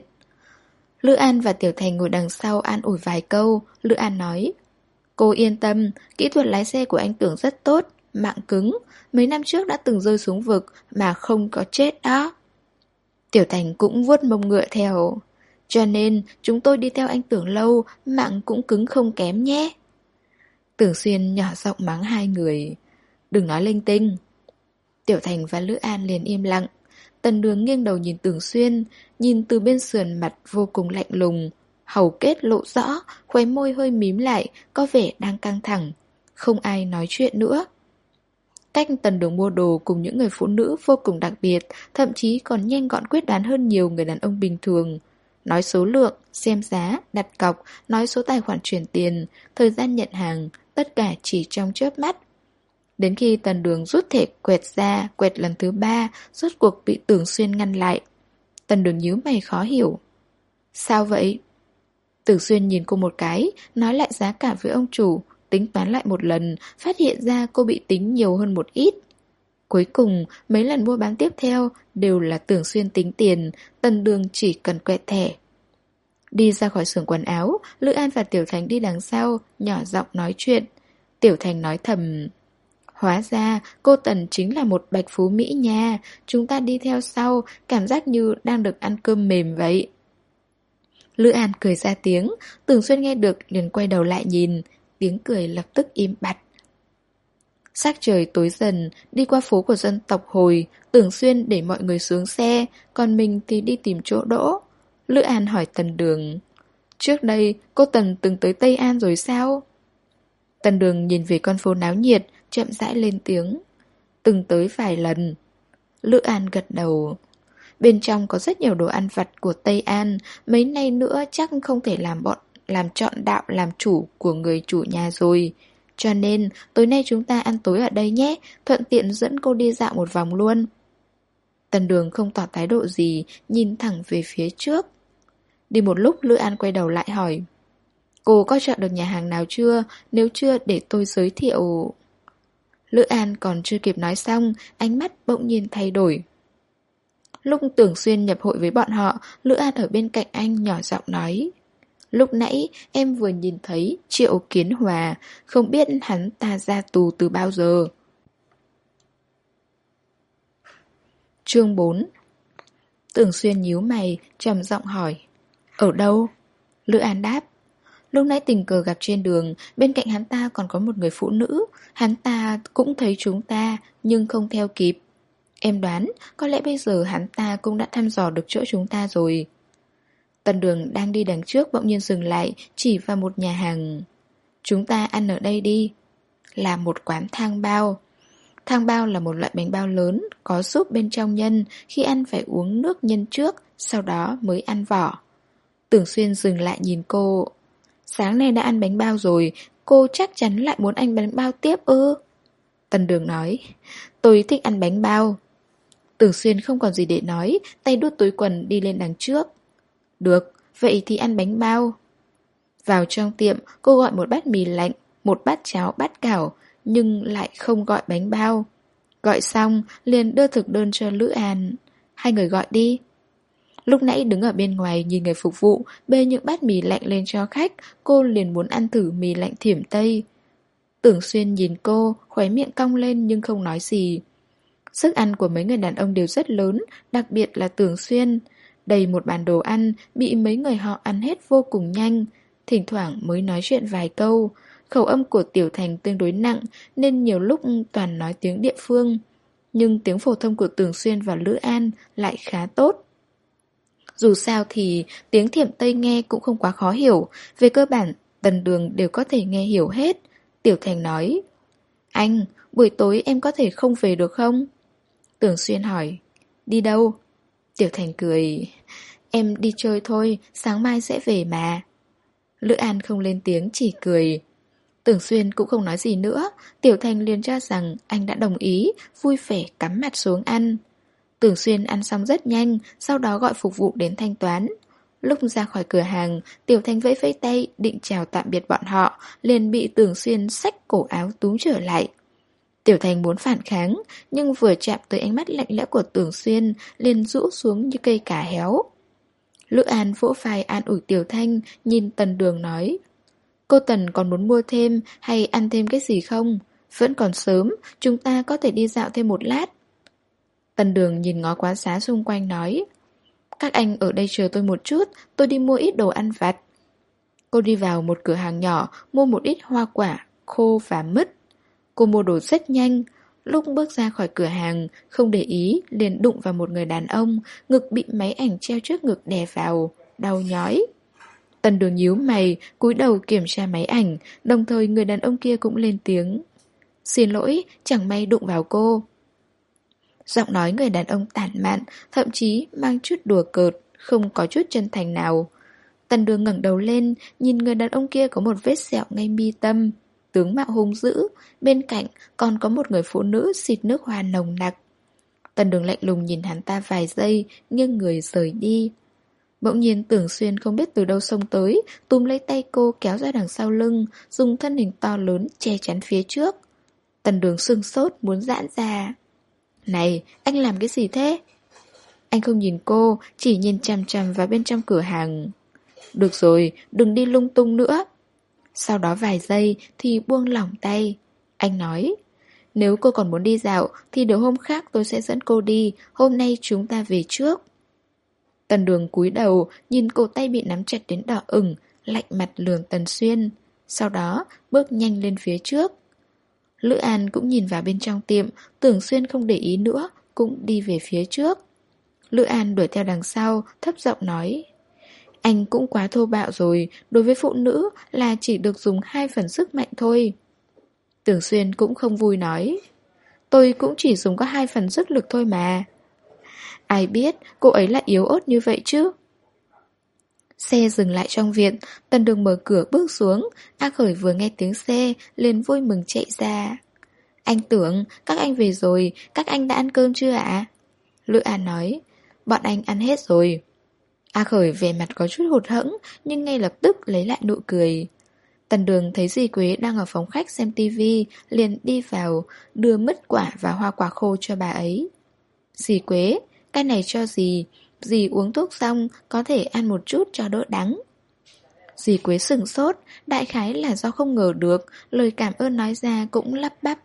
Lữ An và Tiểu Thành ngồi đằng sau an ủi vài câu, Lữ An nói. Cô yên tâm, kỹ thuật lái xe của anh Tưởng rất tốt, mạng cứng, mấy năm trước đã từng rơi xuống vực mà không có chết đó. Tiểu Thành cũng vuốt mông ngựa theo. Cho nên chúng tôi đi theo anh Tưởng lâu, mạng cũng cứng không kém nhé. Tưởng Xuyên nhỏ giọng mắng hai người. Đừng nói linh tinh. Tiểu Thành và Lữ An liền im lặng. Tần Đường nghiêng đầu nhìn Tưởng Xuyên, nhìn từ bên sườn mặt vô cùng lạnh lùng. Hầu kết lộ rõ, khóe môi hơi mím lại, có vẻ đang căng thẳng. Không ai nói chuyện nữa. Cách Tần Đường mua đồ cùng những người phụ nữ vô cùng đặc biệt, thậm chí còn nhanh gọn quyết đoán hơn nhiều người đàn ông bình thường. Nói số lượng, xem giá, đặt cọc, nói số tài khoản chuyển tiền, thời gian nhận hàng, tất cả chỉ trong chớp mắt. Đến khi Tần Đường rút thẻ quẹt ra, quẹt lần thứ 3, rốt cuộc bị Tưởng Xuyên ngăn lại. Tần Đường nhíu mày khó hiểu. Sao vậy? Tưởng Xuyên nhìn cô một cái, nói lại giá cả với ông chủ, tính toán lại một lần, phát hiện ra cô bị tính nhiều hơn một ít. Cuối cùng, mấy lần mua bán tiếp theo đều là Tưởng Xuyên tính tiền, Tần Đường chỉ cần quẹt thẻ. Đi ra khỏi xưởng quần áo, Lữ An và Tiểu Thành đi đằng sau, nhỏ giọng nói chuyện. Tiểu Thành nói thầm. Hóa ra, cô Tần chính là một bạch phú Mỹ nha, chúng ta đi theo sau, cảm giác như đang được ăn cơm mềm vậy. Lữ An cười ra tiếng, Tưởng Xuyên nghe được liền quay đầu lại nhìn, tiếng cười lập tức im bặt. Sắc trời tối dần, đi qua phố của dân tộc Hồi, Tưởng Xuyên để mọi người xuống xe, còn mình thì đi tìm chỗ đỗ. Lữ An hỏi Tần Đường. Trước đây, cô Tần từng tới Tây An rồi sao? Tần Đường nhìn về con phố náo nhiệt, chậm rãi lên tiếng. Từng tới vài lần. Lữ An gật đầu. Bên trong có rất nhiều đồ ăn vặt của Tây An, mấy nay nữa chắc không thể làm chọn đạo làm chủ của người chủ nhà rồi. Cho nên, tối nay chúng ta ăn tối ở đây nhé, thuận tiện dẫn cô đi dạo một vòng luôn. Tần Đường không tỏ thái độ gì, nhìn thẳng về phía trước. Đi một lúc Lữ An quay đầu lại hỏi. Cô có chọn được nhà hàng nào chưa? Nếu chưa để tôi giới thiệu... Lữ An còn chưa kịp nói xong, ánh mắt bỗng nhiên thay đổi. Lúc Tưởng Xuyên nhập hội với bọn họ, Lữ An ở bên cạnh anh nhỏ giọng nói. Lúc nãy em vừa nhìn thấy Triệu Kiến Hòa, không biết hắn ta ra tù từ bao giờ. Chương 4. Tưởng Xuyên nhíu mày, trầm giọng hỏi. Ở đâu? Lữ An đáp. Lúc nãy tình cờ gặp trên đường, bên cạnh hắn ta còn có một người phụ nữ. Hắn ta cũng thấy chúng ta, nhưng không theo kịp. Em đoán, có lẽ bây giờ hắn ta cũng đã thăm dò được chỗ chúng ta rồi. Tần Đường đang đi đằng trước bỗng nhiên dừng lại, chỉ vào một nhà hàng. Chúng ta ăn ở đây đi. Là một quán thang bao. Thang bao là một loại bánh bao lớn, có súp bên trong nhân, khi ăn phải uống nước nhân trước, sau đó mới ăn vỏ. Tưởng Xuyên dừng lại nhìn cô. Sáng nay đã ăn bánh bao rồi, cô chắc chắn lại muốn ăn bánh bao tiếp ư? Tần Đường nói, tôi thích ăn bánh bao. Tưởng Xuyên không còn gì để nói, tay đút túi quần đi lên đằng trước. Được, vậy thì ăn bánh bao. Vào trong tiệm, cô gọi một bát mì lạnh, một bát cháo bát cảo, nhưng lại không gọi bánh bao. Gọi xong, liền đưa thực đơn cho Lữ An. Hai người gọi đi. Lúc nãy đứng ở bên ngoài nhìn người phục vụ bê những bát mì lạnh lên cho khách, cô liền muốn ăn thử mì lạnh Thiểm Tây. Tưởng Xuyên nhìn cô, khóe miệng cong lên nhưng không nói gì. Sức ăn của mấy người đàn ông đều rất lớn, đặc biệt là Tưởng Xuyên. Đầy một bàn đồ ăn, bị mấy người họ ăn hết vô cùng nhanh. Thỉnh thoảng mới nói chuyện vài câu. Khẩu âm của Tiểu Thành tương đối nặng, nên nhiều lúc toàn nói tiếng địa phương. Nhưng tiếng phổ thông của Tưởng Xuyên và Lữ An lại khá tốt. Dù sao thì tiếng Thiểm Tây nghe cũng không quá khó hiểu. Về cơ bản, Tần Đường đều có thể nghe hiểu hết. Tiểu Thành nói. Anh, buổi tối em có thể không về được không? Tưởng Xuyên hỏi. Đi đâu? Tiểu Thành cười. Em đi chơi thôi, sáng mai sẽ về mà. Lữ An không lên tiếng, chỉ cười. Tưởng Xuyên cũng không nói gì nữa. Tiểu Thành liền cho rằng anh đã đồng ý, vui vẻ cắm mặt xuống ăn. Tưởng Xuyên ăn xong rất nhanh, sau đó gọi phục vụ đến thanh toán. Lúc ra khỏi cửa hàng, Tiểu Thành vẫy vẫy tay định chào tạm biệt bọn họ, liền bị Tưởng Xuyên xách cổ áo túm trở lại. Tiểu Thành muốn phản kháng, nhưng vừa chạm tới ánh mắt lạnh lẽo của Tưởng Xuyên, liền rũ xuống như cây cà héo. Lữ An vỗ vai an ủi Tiểu Thanh, nhìn Tần Đường nói. Cô Tần còn muốn mua thêm hay ăn thêm cái gì không? Vẫn còn sớm, chúng ta có thể đi dạo thêm một lát. Tần Đường nhìn ngó quán xá xung quanh nói. Các anh ở đây chờ tôi một chút, tôi đi mua ít đồ ăn vặt. Cô đi vào một cửa hàng nhỏ, mua một ít hoa quả, khô và mứt. Cô mua đồ rất nhanh. Lúc bước ra khỏi cửa hàng, không để ý, liền đụng vào một người đàn ông, ngực bị máy ảnh treo trước ngực đè vào, đau nhói. Tần Đường nhíu mày, cúi đầu kiểm tra máy ảnh, đồng thời người đàn ông kia cũng lên tiếng. Xin lỗi, chẳng may đụng vào cô. Giọng nói người đàn ông tản mạn, thậm chí mang chút đùa cợt, không có chút chân thành nào. Tần Đường ngẩng đầu lên, nhìn người đàn ông kia có một vết sẹo ngay mi tâm, tướng mạo hung dữ, bên cạnh còn có một người phụ nữ xịt nước hoa nồng nặc. Tần Đường lạnh lùng nhìn hắn ta vài giây, nghiêng người rời đi. Bỗng nhiên Tưởng Xuyên không biết từ đâu xông tới, túm lấy tay cô kéo ra đằng sau lưng, dùng thân hình to lớn che chắn phía trước. Tần Đường sưng sốt muốn giãn ra. Này, anh làm cái gì thế? Anh không nhìn cô, chỉ nhìn chằm chằm vào bên trong cửa hàng. Được rồi, đừng đi lung tung nữa. Sau đó vài giây thì buông lỏng tay. Anh nói, nếu cô còn muốn đi dạo thì để hôm khác tôi sẽ dẫn cô đi, hôm nay chúng ta về trước. Tần Đường cúi đầu, nhìn cổ tay bị nắm chặt đến đỏ ửng, lạnh mặt lườm Tần Xuyên. Sau đó, bước nhanh lên phía trước. Lữ An cũng nhìn vào bên trong tiệm, Tưởng Xuyên không để ý nữa, cũng đi về phía trước. Lữ An đuổi theo đằng sau, thấp giọng nói. Anh cũng quá thô bạo rồi, đối với phụ nữ là chỉ được dùng 2 phần sức mạnh thôi. Tưởng Xuyên cũng không vui nói. Tôi cũng chỉ dùng có 2 phần sức lực thôi mà. Ai biết cô ấy lại yếu ớt như vậy chứ. Xe dừng lại trong viện, Tần Đường mở cửa bước xuống. A Khởi vừa nghe tiếng xe, liền vui mừng chạy ra. Anh Tưởng, các anh về rồi, các anh đã ăn cơm chưa ạ? Lữ An nói, bọn anh ăn hết rồi. A Khởi vẻ mặt có chút hụt hẫng, nhưng ngay lập tức lấy lại nụ cười. Tần Đường thấy dì Quế đang ở phòng khách xem tivi, liền đi vào, đưa mứt quả và hoa quả khô cho bà ấy. Dì Quế, cái này cho dì uống thuốc xong có thể ăn một chút cho đỡ đắng. Dì Quế sửng sốt, đại khái là do không ngờ được, lời cảm ơn nói ra cũng lắp bắp.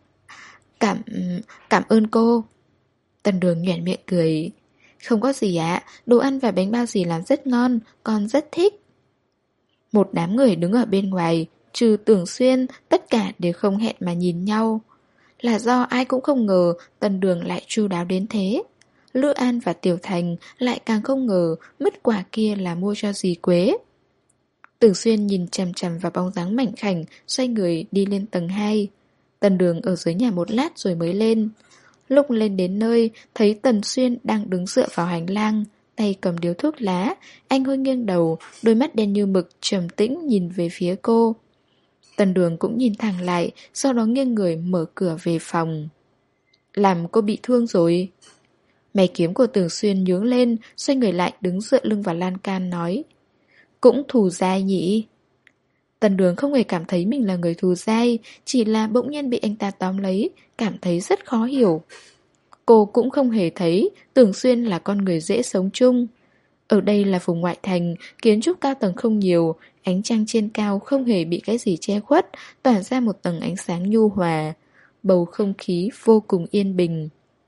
Cảm ơn cô. Tần Đường nhoẻn miệng cười. Không có gì ạ, đồ ăn và bánh bao dì làm rất ngon, con rất thích. Một đám người đứng ở bên ngoài, trừ Tưởng Xuyên, tất cả đều không hẹn mà nhìn nhau. Là do ai cũng không ngờ Tần Đường lại chu đáo đến thế. Lữ An và Tiểu Thành lại càng không ngờ mứt quả kia là mua cho dì Quế. Tưởng Xuyên nhìn chằm chằm vào bóng dáng mảnh khảnh, xoay người đi lên tầng 2. Tần Đường ở dưới nhà một lát rồi mới lên. Lúc lên đến nơi, thấy Tần Xuyên đang đứng dựa vào hành lang, tay cầm điếu thuốc lá, anh hơi nghiêng đầu, đôi mắt đen như mực trầm tĩnh nhìn về phía cô. Tần Đường cũng nhìn thẳng lại, sau đó nghiêng người mở cửa về phòng. Làm cô bị thương rồi. Mày kiếm của Tưởng Xuyên nhướng lên, xoay người lại đứng dựa lưng vào lan can nói. Cũng thù dai nhỉ? Tần Đường không hề cảm thấy mình là người thù dai, chỉ là bỗng nhiên bị anh ta tóm lấy, cảm thấy rất khó hiểu. Cô cũng không hề thấy Tưởng Xuyên là con người dễ sống chung. Ở đây là vùng ngoại thành, kiến trúc cao tầng không nhiều, ánh trăng trên cao không hề bị cái gì che khuất, tỏa ra một tầng ánh sáng nhu hòa. Bầu không khí vô cùng yên bình.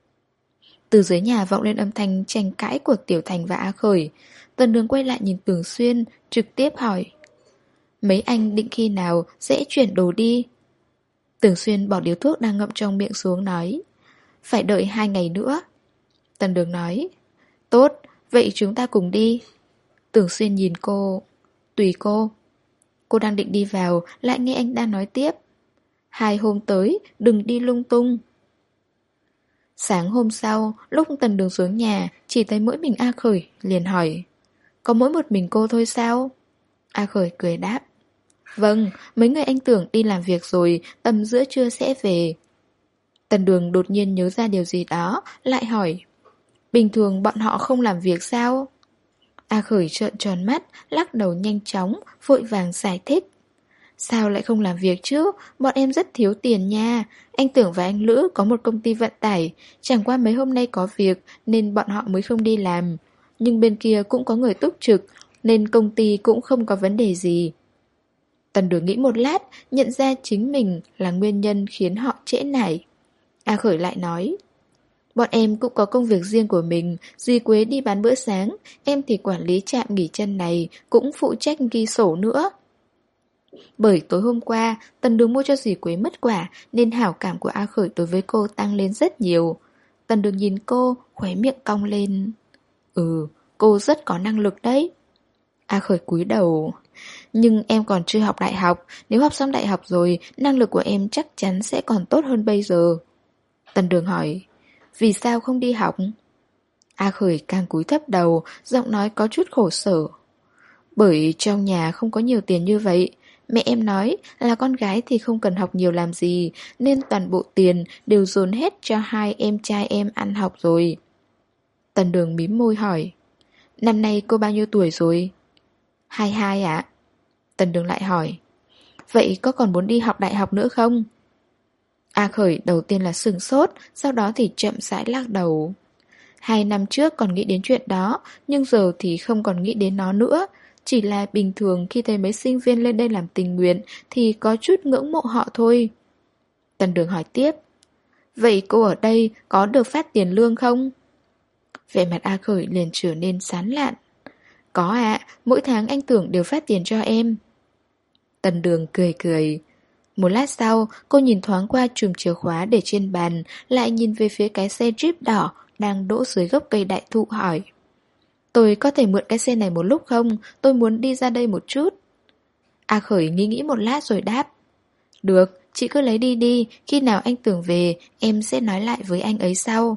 Từ dưới nhà vọng lên âm thanh tranh cãi của Tiểu Thành và A Khởi. Tần Đường quay lại nhìn Tưởng Xuyên, trực tiếp hỏi. Mấy anh định khi nào sẽ chuyển đồ đi? Tưởng Xuyên bỏ điếu thuốc đang ngậm trong miệng xuống nói. Phải đợi 2 ngày nữa. Tần Đường nói. Tốt, vậy chúng ta cùng đi. Tưởng Xuyên nhìn cô. Tùy cô. Cô đang định đi vào, lại nghe anh ta nói tiếp. 2 hôm tới, đừng đi lung tung. Sáng hôm sau, lúc Tần Đường xuống nhà, chỉ thấy mỗi mình A Khởi, liền hỏi. Có mỗi một mình cô thôi sao? A Khởi cười đáp. Vâng, mấy người anh Tưởng đi làm việc rồi, tầm giữa trưa sẽ về. Tần Đường đột nhiên nhớ ra điều gì đó, lại hỏi. Bình thường bọn họ không làm việc sao? A Khởi trợn tròn mắt, lắc đầu nhanh chóng, vội vàng giải thích. Sao lại không làm việc chứ? Bọn em rất thiếu tiền nha. Anh Tưởng và anh Lữ có một công ty vận tải, chẳng qua mấy hôm nay có việc nên bọn họ mới không đi làm. Nhưng bên kia cũng có người túc trực, nên công ty cũng không có vấn đề gì. Tần Đường nghĩ một lát, nhận ra chính mình là nguyên nhân khiến họ trễ nải. A Khởi lại nói. Bọn em cũng có công việc riêng của mình, dì Quế đi bán bữa sáng, em thì quản lý trạm nghỉ chân này, cũng phụ trách ghi sổ nữa. Bởi tối hôm qua, Tần Đường mua cho dì Quế mứt quả, nên hảo cảm của A Khởi đối với cô tăng lên rất nhiều. Tần Đường nhìn cô, khóe miệng cong lên. Cô rất có năng lực đấy. A Khởi cúi đầu. Nhưng em còn chưa học đại học, nếu học xong đại học rồi, năng lực của em chắc chắn sẽ còn tốt hơn bây giờ. Tần Đường hỏi. Vì sao không đi học? A Khởi càng cúi thấp đầu, giọng nói có chút khổ sở. Bởi trong nhà không có nhiều tiền như vậy. Mẹ em nói là con gái thì không cần học nhiều làm gì, nên toàn bộ tiền đều dồn hết cho 2 em trai em ăn học rồi. Tần Đường mím môi hỏi. Năm nay cô bao nhiêu tuổi rồi? 22 ạ. Tần Đường lại hỏi. Vậy có còn muốn đi học đại học nữa không? A Khởi đầu tiên là sửng sốt, sau đó thì chậm rãi lắc đầu. 2 năm trước còn nghĩ đến chuyện đó, nhưng giờ thì không còn nghĩ đến nó nữa. Chỉ là bình thường khi thấy mấy sinh viên lên đây làm tình nguyện thì có chút ngưỡng mộ họ thôi. Tần Đường hỏi tiếp. Vậy cô ở đây có được phát tiền lương không? Vẻ mặt A Khởi liền trở nên sán lạn. Có ạ, mỗi tháng anh Tưởng đều phát tiền cho em. Tần Đường cười cười. Một lát sau, cô nhìn thoáng qua chùm chìa khóa để trên bàn, lại nhìn về phía cái xe Jeep đỏ đang đỗ dưới gốc cây đại thụ hỏi. Tôi có thể mượn cái xe này một lúc không? Tôi muốn đi ra đây một chút. A Khởi nghĩ một lát rồi đáp. Được, chị cứ lấy đi đi, khi nào anh Tưởng về, em sẽ nói lại với anh ấy sau.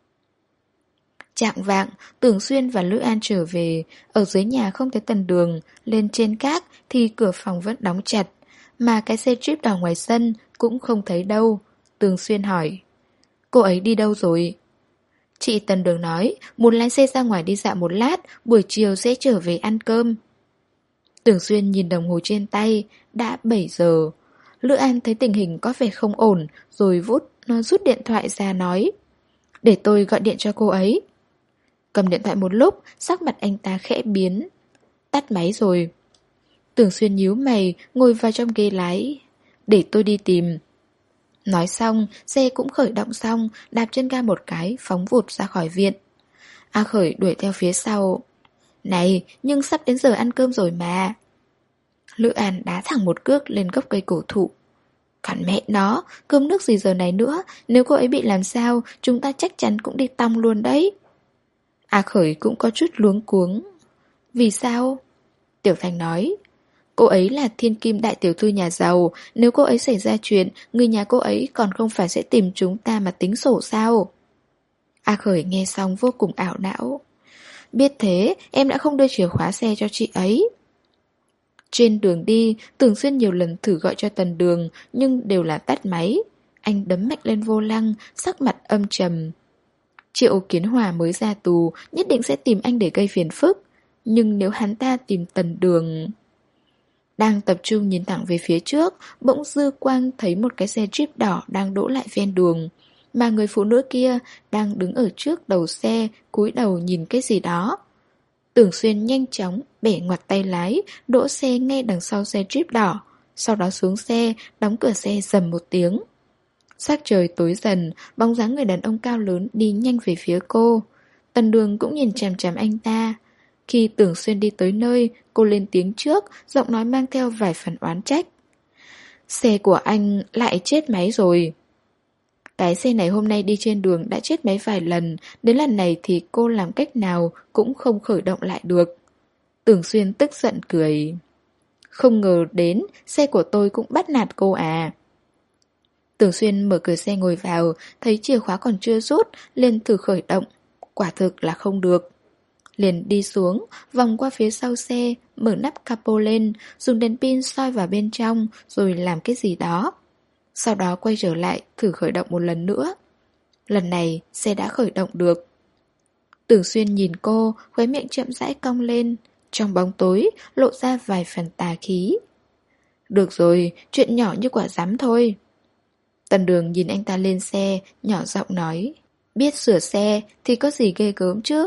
Chạng vạng, Tưởng Xuyên và Lữ An trở về, ở dưới nhà không thấy Tần Đường, lên trên gác thì cửa phòng vẫn đóng chặt, mà cái xe jeep đỏ ngoài sân cũng không thấy đâu. Tưởng Xuyên hỏi, cô ấy đi đâu rồi? Chị Tần Đường nói, muốn lái xe ra ngoài đi dạo một lát, buổi chiều sẽ trở về ăn cơm. Tưởng Xuyên nhìn đồng hồ trên tay, đã 7 giờ. Lữ An thấy tình hình có vẻ không ổn, rồi rút điện thoại ra nói, để tôi gọi điện cho cô ấy. Cầm điện thoại một lúc, sắc mặt anh ta khẽ biến. Tắt máy rồi. Tưởng Xuyên nhíu mày, ngồi vào trong ghế lái. Để tôi đi tìm. Nói xong, xe cũng khởi động xong, đạp chân ga một cái, phóng vụt ra khỏi viện. A Khởi đuổi theo phía sau. Này, nhưng sắp đến giờ ăn cơm rồi mà. Lữ An đá thẳng một cước lên gốc cây cổ thụ. Còn mẹ nó, cơm nước gì giờ này nữa, nếu cô ấy bị làm sao, chúng ta chắc chắn cũng đi tong luôn đấy. A Khởi cũng có chút luống cuống. Vì sao? Tiểu Thành nói, cô ấy là thiên kim đại tiểu thư nhà giàu, nếu cô ấy xảy ra chuyện, người nhà cô ấy còn không phải sẽ tìm chúng ta mà tính sổ sao? A Khởi nghe xong vô cùng ảo não. Biết thế, em đã không đưa chìa khóa xe cho chị ấy. Trên đường đi, Tưởng Xuyên nhiều lần thử gọi cho Tần Đường, nhưng đều là tắt máy. Anh đấm mạnh lên vô lăng, sắc mặt âm trầm. Triệu Kiến Hòa mới ra tù, nhất định sẽ tìm anh để gây phiền phức. Nhưng nếu hắn ta tìm Tần Đường... Đang tập trung nhìn thẳng về phía trước, bỗng dư quang thấy một cái xe jeep đỏ đang đỗ lại ven đường. Mà người phụ nữ kia đang đứng ở trước đầu xe, cúi đầu nhìn cái gì đó. Tưởng Xuyên nhanh chóng bẻ ngoặt tay lái, đỗ xe ngay đằng sau xe jeep đỏ. Sau đó xuống xe, đóng cửa xe rầm một tiếng. Sắc trời tối dần, bóng dáng người đàn ông cao lớn đi nhanh về phía cô. Tần Đường cũng nhìn chằm chằm anh ta. Khi Tưởng Xuyên đi tới nơi, cô lên tiếng trước, giọng nói mang theo vài phần oán trách. Xe của anh lại chết máy rồi. Cái xe này hôm nay đi trên đường đã chết máy vài lần, đến lần này thì cô làm cách nào cũng không khởi động lại được. Tưởng Xuyên tức giận cười. Không ngờ đến, xe của tôi cũng bắt nạt cô à. Tưởng Xuyên mở cửa xe ngồi vào, thấy chìa khóa còn chưa rút, liền thử khởi động. Quả thực là không được. Liền đi xuống, vòng qua phía sau xe, mở nắp capo lên, dùng đèn pin soi vào bên trong, rồi làm cái gì đó. Sau đó quay trở lại, thử khởi động một lần nữa. Lần này, xe đã khởi động được. Tưởng Xuyên nhìn cô, khóe miệng chậm rãi cong lên. Trong bóng tối, lộ ra vài phần tà khí. Được rồi, chuyện nhỏ như quả rắm thôi. Tần Đường nhìn anh ta lên xe, nhỏ giọng nói. Biết sửa xe thì có gì ghê gớm chứ.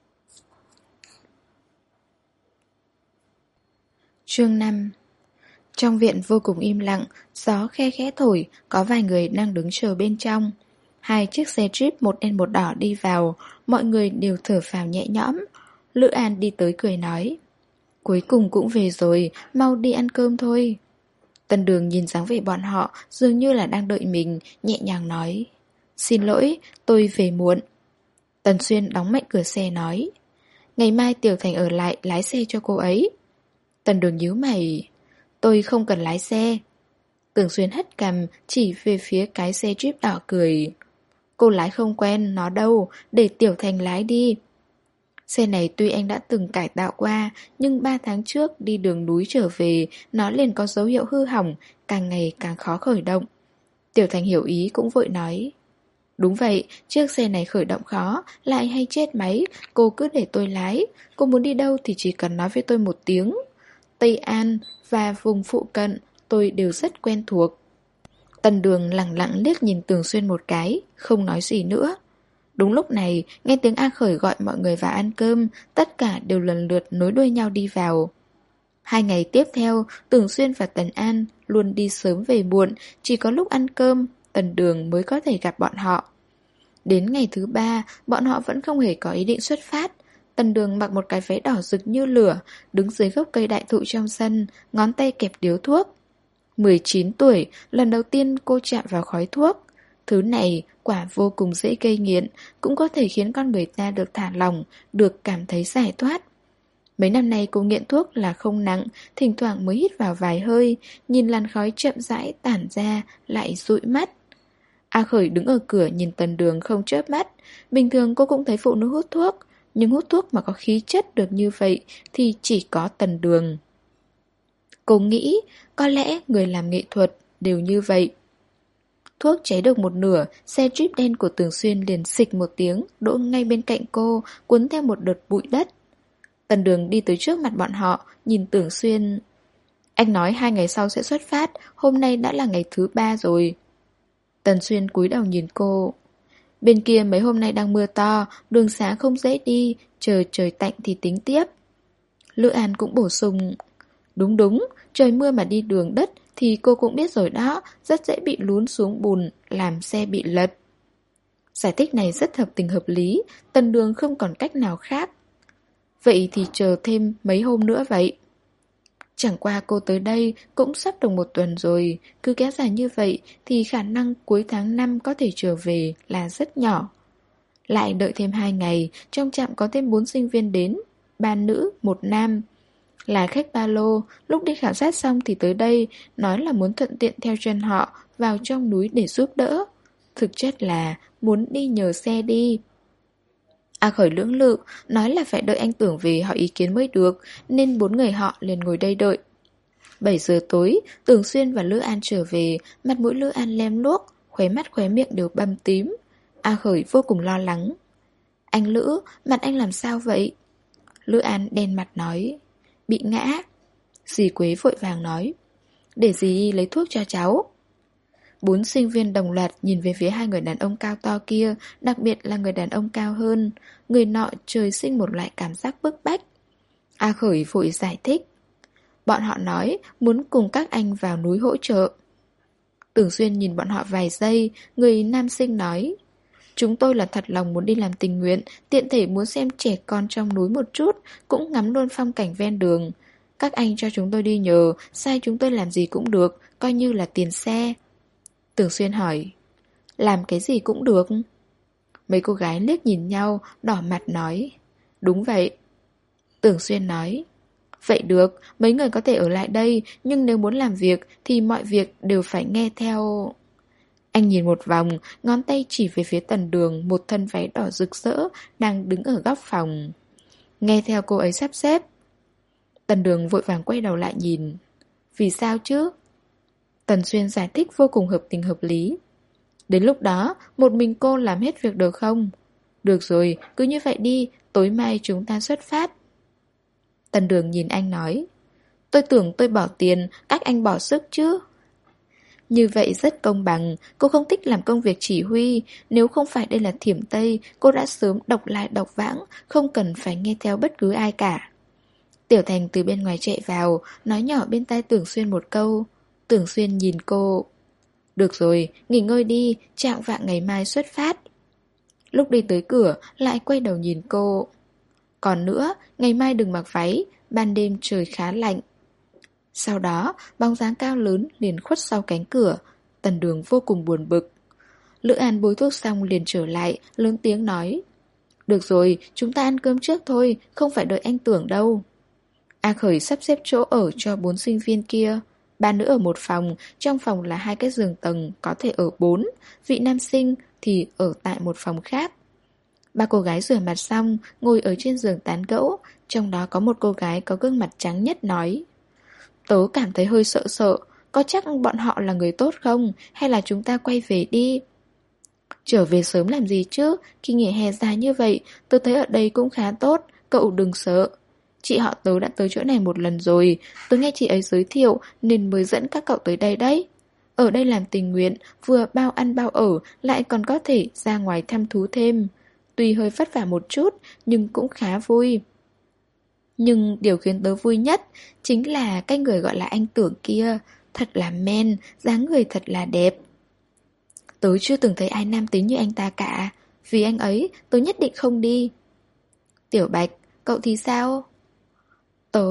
Chương 5. Trong viện vô cùng im lặng, gió khe khẽ thổi, có vài người đang đứng chờ bên trong. Hai chiếc xe jeep một đen một đỏ đi vào, mọi người đều thở phào nhẹ nhõm. Lữ An đi tới cười nói. Cuối cùng cũng về rồi, mau đi ăn cơm thôi. Tần Đường nhìn dáng vẻ bọn họ dường như là đang đợi mình, nhẹ nhàng nói. Xin lỗi, tôi về muộn. Tần Xuyên đóng mạnh cửa xe nói. Ngày mai Tiểu Thành ở lại lái xe cho cô ấy. Tần Đường nhíu mày. Tôi không cần lái xe. Tưởng Xuyên hất cằm chỉ về phía cái xe jeep đỏ cười. Cô lái không quen, nó đâu, để Tiểu Thành lái đi. Xe này tuy anh đã từng cải tạo qua, nhưng 3 tháng trước đi đường núi trở về, nó liền có dấu hiệu hư hỏng, càng ngày càng khó khởi động. Tiểu Thành hiểu ý cũng vội nói. Đúng vậy, chiếc xe này khởi động khó, lại hay chết máy, cô cứ để tôi lái. Cô muốn đi đâu thì chỉ cần nói với tôi một tiếng. Tây An và vùng phụ cận tôi đều rất quen thuộc. Tần Đường lẳng lặng liếc nhìn Tưởng Xuyên một cái, không nói gì nữa. Đúng lúc này, nghe tiếng A Khởi gọi mọi người vào ăn cơm, tất cả đều lần lượt nối đuôi nhau đi vào. 2 ngày tiếp theo, Tưởng Xuyên và Tần An luôn đi sớm về muộn, chỉ có lúc ăn cơm, Tần Đường mới có thể gặp bọn họ. Đến ngày thứ 3, bọn họ vẫn không hề có ý định xuất phát. Tần Đường mặc một cái váy đỏ rực như lửa, đứng dưới gốc cây đại thụ trong sân, ngón tay kẹp điếu thuốc. 19 tuổi, lần đầu tiên cô chạm vào khói thuốc. Thứ này quả vô cùng dễ gây nghiện, cũng có thể khiến con người ta được thả lỏng, được cảm thấy giải thoát. Mấy năm nay cô nghiện thuốc là không nặng, thỉnh thoảng mới hít vào vài hơi, nhìn làn khói chậm rãi tản ra, lại dụi mắt. A Khởi đứng ở cửa nhìn Tần Đường không chớp mắt. Bình thường cô cũng thấy phụ nữ hút thuốc, nhưng hút thuốc mà có khí chất được như vậy thì chỉ có Tần Đường. Cô nghĩ có lẽ người làm nghệ thuật đều như vậy. Thuốc cháy được một nửa, xe Jeep đen của Tường Xuyên liền xịch một tiếng, đỗ ngay bên cạnh cô, cuốn theo một đợt bụi đất. Tần Đường đi tới trước mặt bọn họ, nhìn Tưởng Xuyên. Anh nói 2 ngày sau sẽ xuất phát, hôm nay đã là ngày thứ 3 rồi. Tần Xuyên cúi đầu nhìn cô. Bên kia mấy hôm nay đang mưa to, đường xá không dễ đi, chờ trời tạnh thì tính tiếp. Lữ An cũng bổ sung. Đúng đúng, trời mưa mà đi đường đất thì cô cũng biết rồi đó, rất dễ bị lún xuống bùn, làm xe bị lật. Giải thích này rất hợp tình hợp lý, Tần Đường không còn cách nào khác. Vậy thì chờ thêm mấy hôm nữa vậy. Chẳng qua cô tới đây cũng sắp được 1 tuần rồi, cứ kéo dài như vậy thì khả năng cuối tháng 5 có thể trở về là rất nhỏ. Lại đợi thêm 2 ngày, trong trạm có thêm 4 sinh viên đến, 3 nữ, 1 nam. Là khách ba lô, lúc đi khảo sát xong thì tới đây, nói là muốn thuận tiện theo chân họ vào trong núi để giúp đỡ. Thực chất là muốn đi nhờ xe đi. A Khởi lưỡng lự, nói là phải đợi anh Tưởng về hỏi ý kiến mới được, nên 4 người họ liền ngồi đây đợi. 7 giờ tối, Tưởng Xuyên và Lữ An trở về, mặt mũi Lữ An lem luốc, khóe mắt khóe miệng đều bầm tím. A Khởi vô cùng lo lắng. Anh Lữ, mặt anh làm sao vậy? Lữ An đen mặt nói. Bị ngã. Dì Quế vội vàng nói. Để dì lấy thuốc cho cháu. 4 sinh viên đồng loạt nhìn về phía 2 người đàn ông cao to kia, đặc biệt là người đàn ông cao hơn. Người nọ trời sinh một loại cảm giác bức bách. A Khởi vội giải thích. Bọn họ nói muốn cùng các anh vào núi hỗ trợ. Tưởng Xuyên nhìn bọn họ vài giây, người nam sinh nói. Chúng tôi là thật lòng muốn đi làm tình nguyện, tiện thể muốn xem trẻ con trong núi một chút, cũng ngắm luôn phong cảnh ven đường. Các anh cho chúng tôi đi nhờ, sai chúng tôi làm gì cũng được, coi như là tiền xe. Tưởng Xuyên hỏi, làm cái gì cũng được. Mấy cô gái liếc nhìn nhau, đỏ mặt nói, đúng vậy. Tưởng Xuyên nói, vậy được, mấy người có thể ở lại đây, nhưng nếu muốn làm việc thì mọi việc đều phải nghe theo. Anh nhìn một vòng, ngón tay chỉ về phía Tần Đường, một thân váy đỏ rực rỡ, đang đứng ở góc phòng. Nghe theo cô ấy sắp xếp. Tần Đường vội vàng quay đầu lại nhìn. Vì sao chứ? Tần Xuyên giải thích vô cùng hợp tình hợp lý. Đến lúc đó, một mình cô làm hết việc được không? Được rồi, cứ như vậy đi, tối mai chúng ta xuất phát. Tần Đường nhìn anh nói. Tôi tưởng tôi bỏ tiền, các anh bỏ sức chứ. Như vậy rất công bằng, cô không thích làm công việc chỉ huy, nếu không phải đây là Thiểm Tây, cô đã sớm độc lai độc vãng, không cần phải nghe theo bất cứ ai cả. Tiểu Thành từ bên ngoài chạy vào, nói nhỏ bên tai Tưởng Xuyên một câu. Tưởng Xuyên nhìn cô. Được rồi, nghỉ ngơi đi, chạng vạng ngày mai xuất phát. Lúc đi tới cửa, lại quay đầu nhìn cô. Còn nữa, ngày mai đừng mặc váy, ban đêm trời khá lạnh. Sau đó, bóng dáng cao lớn liền khuất sau cánh cửa. Tần Đường vô cùng buồn bực. Lữ An bôi thuốc xong liền trở lại, lớn tiếng nói. Được rồi, chúng ta ăn cơm trước thôi, không phải đợi anh Tưởng đâu. A Khởi sắp xếp chỗ ở cho 4 sinh viên kia. 3 nữ ở một phòng, trong phòng là 2 cái giường tầng, có thể ở 4. Vị nam sinh thì ở tại một phòng khác. 3 cô gái rửa mặt xong, ngồi ở trên giường tán gẫu. Trong đó có một cô gái có gương mặt trắng nhất nói. Tớ cảm thấy hơi sợ sợ, có chắc bọn họ là người tốt không, hay là chúng ta quay về đi? Trở về sớm làm gì chứ, khi nghỉ hè dài như vậy, tớ thấy ở đây cũng khá tốt, cậu đừng sợ. Chị họ tớ đã tới chỗ này một lần rồi, tớ nghe chị ấy giới thiệu nên mới dẫn các cậu tới đây đấy. Ở đây làm tình nguyện, vừa bao ăn bao ở, lại còn có thể ra ngoài thăm thú thêm. Tuy hơi vất vả một chút, nhưng cũng khá vui. Nhưng điều khiến tớ vui nhất chính là cái người gọi là anh Tưởng kia, thật là men, dáng người thật là đẹp. Tớ chưa từng thấy ai nam tính như anh ta cả, vì anh ấy tớ nhất định không đi. Tiểu Bạch, cậu thì sao? Tớ...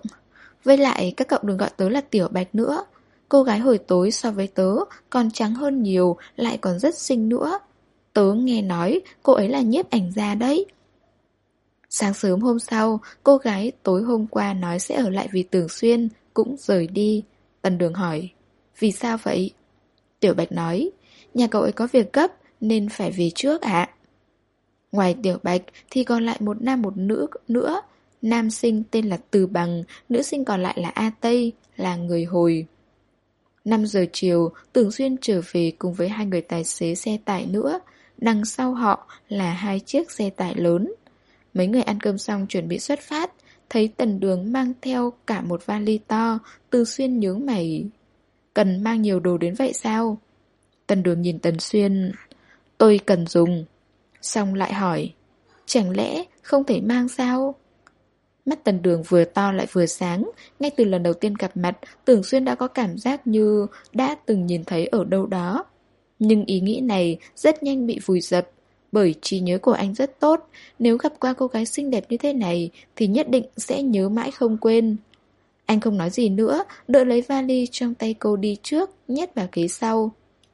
Với lại các cậu đừng gọi tớ là Tiểu Bạch nữa. Cô gái hồi tối so với tớ còn trắng hơn nhiều, lại còn rất xinh nữa. Tớ nghe nói cô ấy là nhiếp ảnh gia đấy. Sáng sớm hôm sau, cô gái tối hôm qua nói sẽ ở lại vì Tưởng Xuyên cũng rời đi. Tần Đường hỏi, vì sao vậy? Tiểu Bạch nói, nhà cậu ấy có việc gấp nên phải về trước ạ. Ngoài Tiểu Bạch thì còn lại một nam một nữ nữa. Nam sinh tên là Từ Bằng, nữ sinh còn lại là A Tây, là người Hồi. 5 giờ chiều, Tưởng Xuyên trở về cùng với 2 người tài xế xe tải nữa. Đằng sau họ là 2 chiếc xe tải lớn. Mấy người ăn cơm xong chuẩn bị xuất phát, thấy Tần Đường mang theo cả một vali to. Từ Xuyên nhướng mày, cần mang nhiều đồ đến vậy sao? Tần Đường nhìn Tần Xuyên, tôi cần dùng. Xong lại hỏi, chẳng lẽ không thể mang sao? Mắt Tần Đường vừa to lại vừa sáng. Ngay từ lần đầu tiên gặp mặt, Tưởng Xuyên đã có cảm giác như đã từng nhìn thấy ở đâu đó. Nhưng ý nghĩ này rất nhanh bị vùi dập, bởi trí nhớ của anh rất tốt. Nếu gặp qua cô gái xinh đẹp như thế này thì nhất định sẽ nhớ mãi không quên. Anh không nói gì nữa, đợi lấy vali trong tay cô đi trước, nhét vào ghế sau.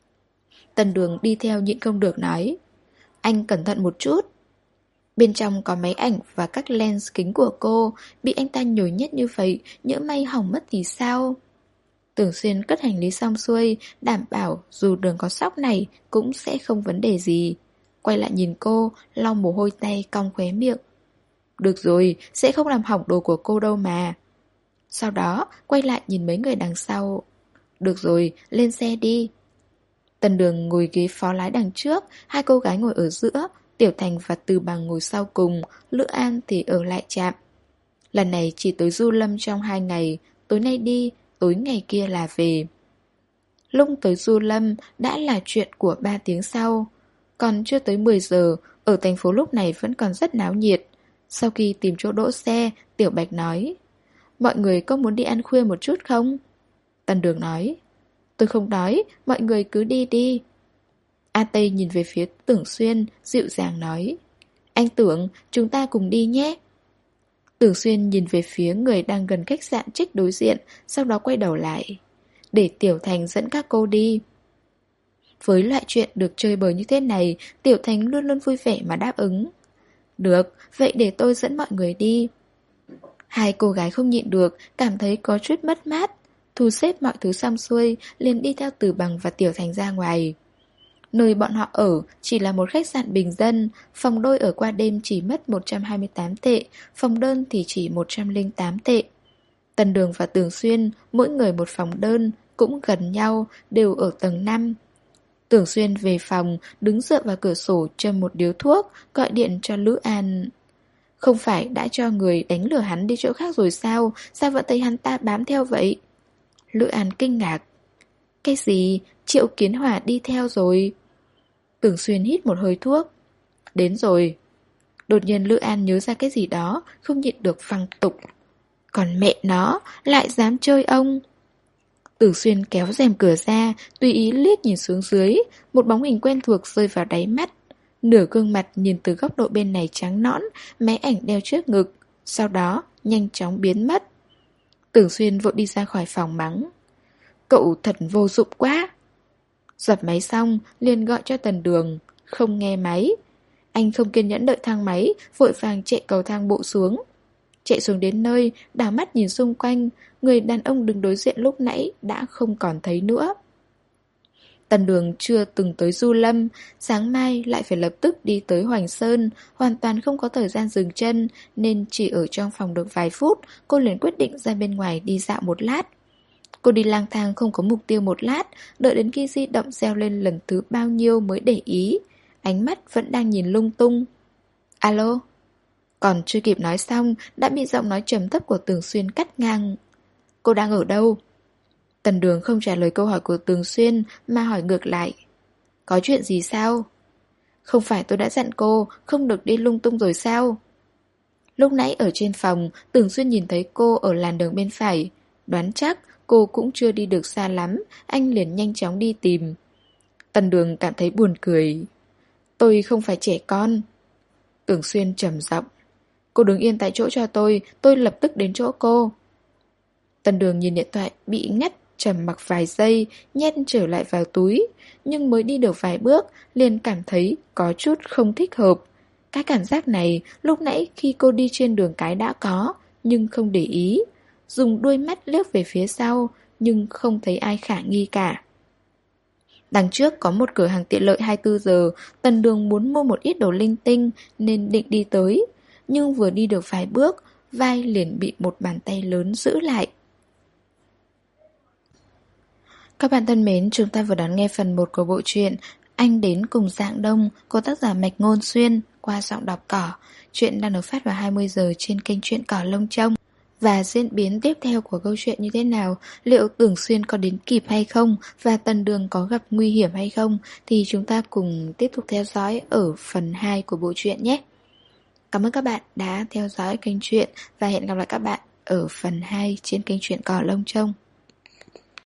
Tần Đường đi theo nhịn không được nói, anh cẩn thận một chút. Bên trong có máy ảnh và các lens kính của cô. Bị anh ta nhồi nhét như vậy, nhỡ may hỏng mất thì sao? Tưởng Xuyên cất hành lý xong xuôi, đảm bảo dù Đường có sóc này cũng sẽ không vấn đề gì. Quay lại nhìn cô, lau mồ hôi tay, cong khóe miệng. Được rồi, sẽ không làm hỏng đồ của cô đâu mà. Sau đó, quay lại nhìn mấy người đằng sau. Được rồi, lên xe đi. Tần Đường ngồi ghế phó lái đằng trước, 2 cô gái ngồi ở giữa, Tiểu Thành và Từ Bằng ngồi sau cùng, Lữ An thì ở lại trạm. Lần này chỉ tới Du Lâm trong 2 ngày, tối nay đi, tối ngày kia là về. Lúc tới Du Lâm đã là chuyện của 3 tiếng sau. Còn chưa tới 10 giờ, ở thành phố lúc này vẫn còn rất náo nhiệt. Sau khi tìm chỗ đỗ xe, Tiểu Bạch nói, mọi người có muốn đi ăn khuya một chút không? Tần Đường nói, tôi không đói, mọi người cứ đi đi. A Tây nhìn về phía Tưởng Xuyên, dịu dàng nói, anh Tưởng, chúng ta cùng đi nhé. Tưởng Xuyên nhìn về phía người đang gần khách sạn Trích đối diện, sau đó quay đầu lại. Để Tiểu Thành dẫn các cô đi. Với loại chuyện được chơi bời như thế này, Tiểu Thành luôn luôn vui vẻ mà đáp ứng. Được, vậy để tôi dẫn mọi người đi. 2 cô gái không nhịn được, cảm thấy có chút mất mát. Thu xếp mọi thứ xong xuôi, liền đi theo Từ Bằng và Tiểu Thành ra ngoài. Nơi bọn họ ở chỉ là một khách sạn bình dân, phòng đôi ở qua đêm chỉ mất 128 tệ, phòng đơn thì chỉ 108 tệ. Tần Đường và Tưởng Xuyên, mỗi người một phòng đơn, cũng gần nhau, đều ở tầng 5. Tưởng Xuyên về phòng, đứng dựa vào cửa sổ châm một điếu thuốc, gọi điện cho Lữ An. Không phải đã cho người đánh lừa hắn đi chỗ khác rồi sao? Sao vẫn thấy hắn ta bám theo vậy? Lữ An kinh ngạc. Cái gì? Triệu Kiến Hòa đi theo rồi? Tưởng Xuyên hít một hơi thuốc. Đến rồi. Đột nhiên Lữ An nhớ ra cái gì đó, không nhịn được phăng tục. Còn mẹ nó, lại dám chơi ông. Tưởng Xuyên kéo rèm cửa ra, tùy ý liếc nhìn xuống dưới, một bóng hình quen thuộc rơi vào đáy mắt. Nửa gương mặt nhìn từ góc độ bên này trắng nõn, máy ảnh đeo trước ngực, sau đó nhanh chóng biến mất. Tưởng Xuyên vội đi ra khỏi phòng mắng. Cậu thật vô dụng quá. Dập máy xong, liền gọi cho Tần Đường, không nghe máy. Anh không kiên nhẫn đợi thang máy, vội vàng chạy cầu thang bộ xuống. Chạy xuống đến nơi, đảo mắt nhìn xung quanh, người đàn ông đứng đối diện lúc nãy đã không còn thấy nữa. Tần Đường chưa từng tới Du Lâm, sáng mai lại phải lập tức đi tới Hoành Sơn, hoàn toàn không có thời gian dừng chân, nên chỉ ở trong phòng được vài phút, cô liền quyết định ra bên ngoài đi dạo một lát. Cô đi lang thang không có mục tiêu một lát, đợi đến khi di động reo lên lần thứ bao nhiêu mới để ý. Ánh mắt vẫn đang nhìn lung tung. Alo? Còn chưa kịp nói xong, đã bị giọng nói trầm thấp của Tưởng Xuyên cắt ngang. Cô đang ở đâu? Tần Đường không trả lời câu hỏi của Tưởng Xuyên mà hỏi ngược lại. Có chuyện gì sao? Không phải tôi đã dặn cô không được đi lung tung rồi sao? Lúc nãy ở trên phòng, Tưởng Xuyên nhìn thấy cô ở làn đường bên phải. Đoán chắc cô cũng chưa đi được xa lắm, anh liền nhanh chóng đi tìm. Tần Đường cảm thấy buồn cười. Tôi không phải trẻ con. Tưởng Xuyên trầm giọng. Cô đứng yên tại chỗ cho tôi lập tức đến chỗ cô. Tần Đường nhìn điện thoại bị ngắt, trầm mặc vài giây, nhét trở lại vào túi. Nhưng mới đi được vài bước, liền cảm thấy có chút không thích hợp. Cái cảm giác này lúc nãy khi cô đi trên đường cái đã có, nhưng không để ý. Dùng đuôi mắt liếc về phía sau, nhưng không thấy ai khả nghi cả. Đằng trước có một cửa hàng tiện lợi 24 giờ, Tần Đường muốn mua một ít đồ linh tinh nên định đi tới. Nhưng vừa đi được vài bước, vai liền bị một bàn tay lớn giữ lại. Các bạn thân mến, chúng ta vừa đón nghe phần 1 của bộ truyện Anh đến cùng Dạng Đông của tác giả Mạch Ngôn Xuyên qua giọng đọc Cỏ. Chuyện đang được phát vào 20 giờ trên kênh Truyện Cỏ Lông Trông. Và diễn biến tiếp theo của câu chuyện như thế nào, liệu Tưởng Xuyên có đến kịp hay không và Tần Đường có gặp nguy hiểm hay không thì chúng ta cùng tiếp tục theo dõi ở phần 2 của bộ truyện nhé. Cảm ơn các bạn đã theo dõi kênh truyện và hẹn gặp lại các bạn ở phần 2 trên kênh Truyện Cỏ Lông Trông.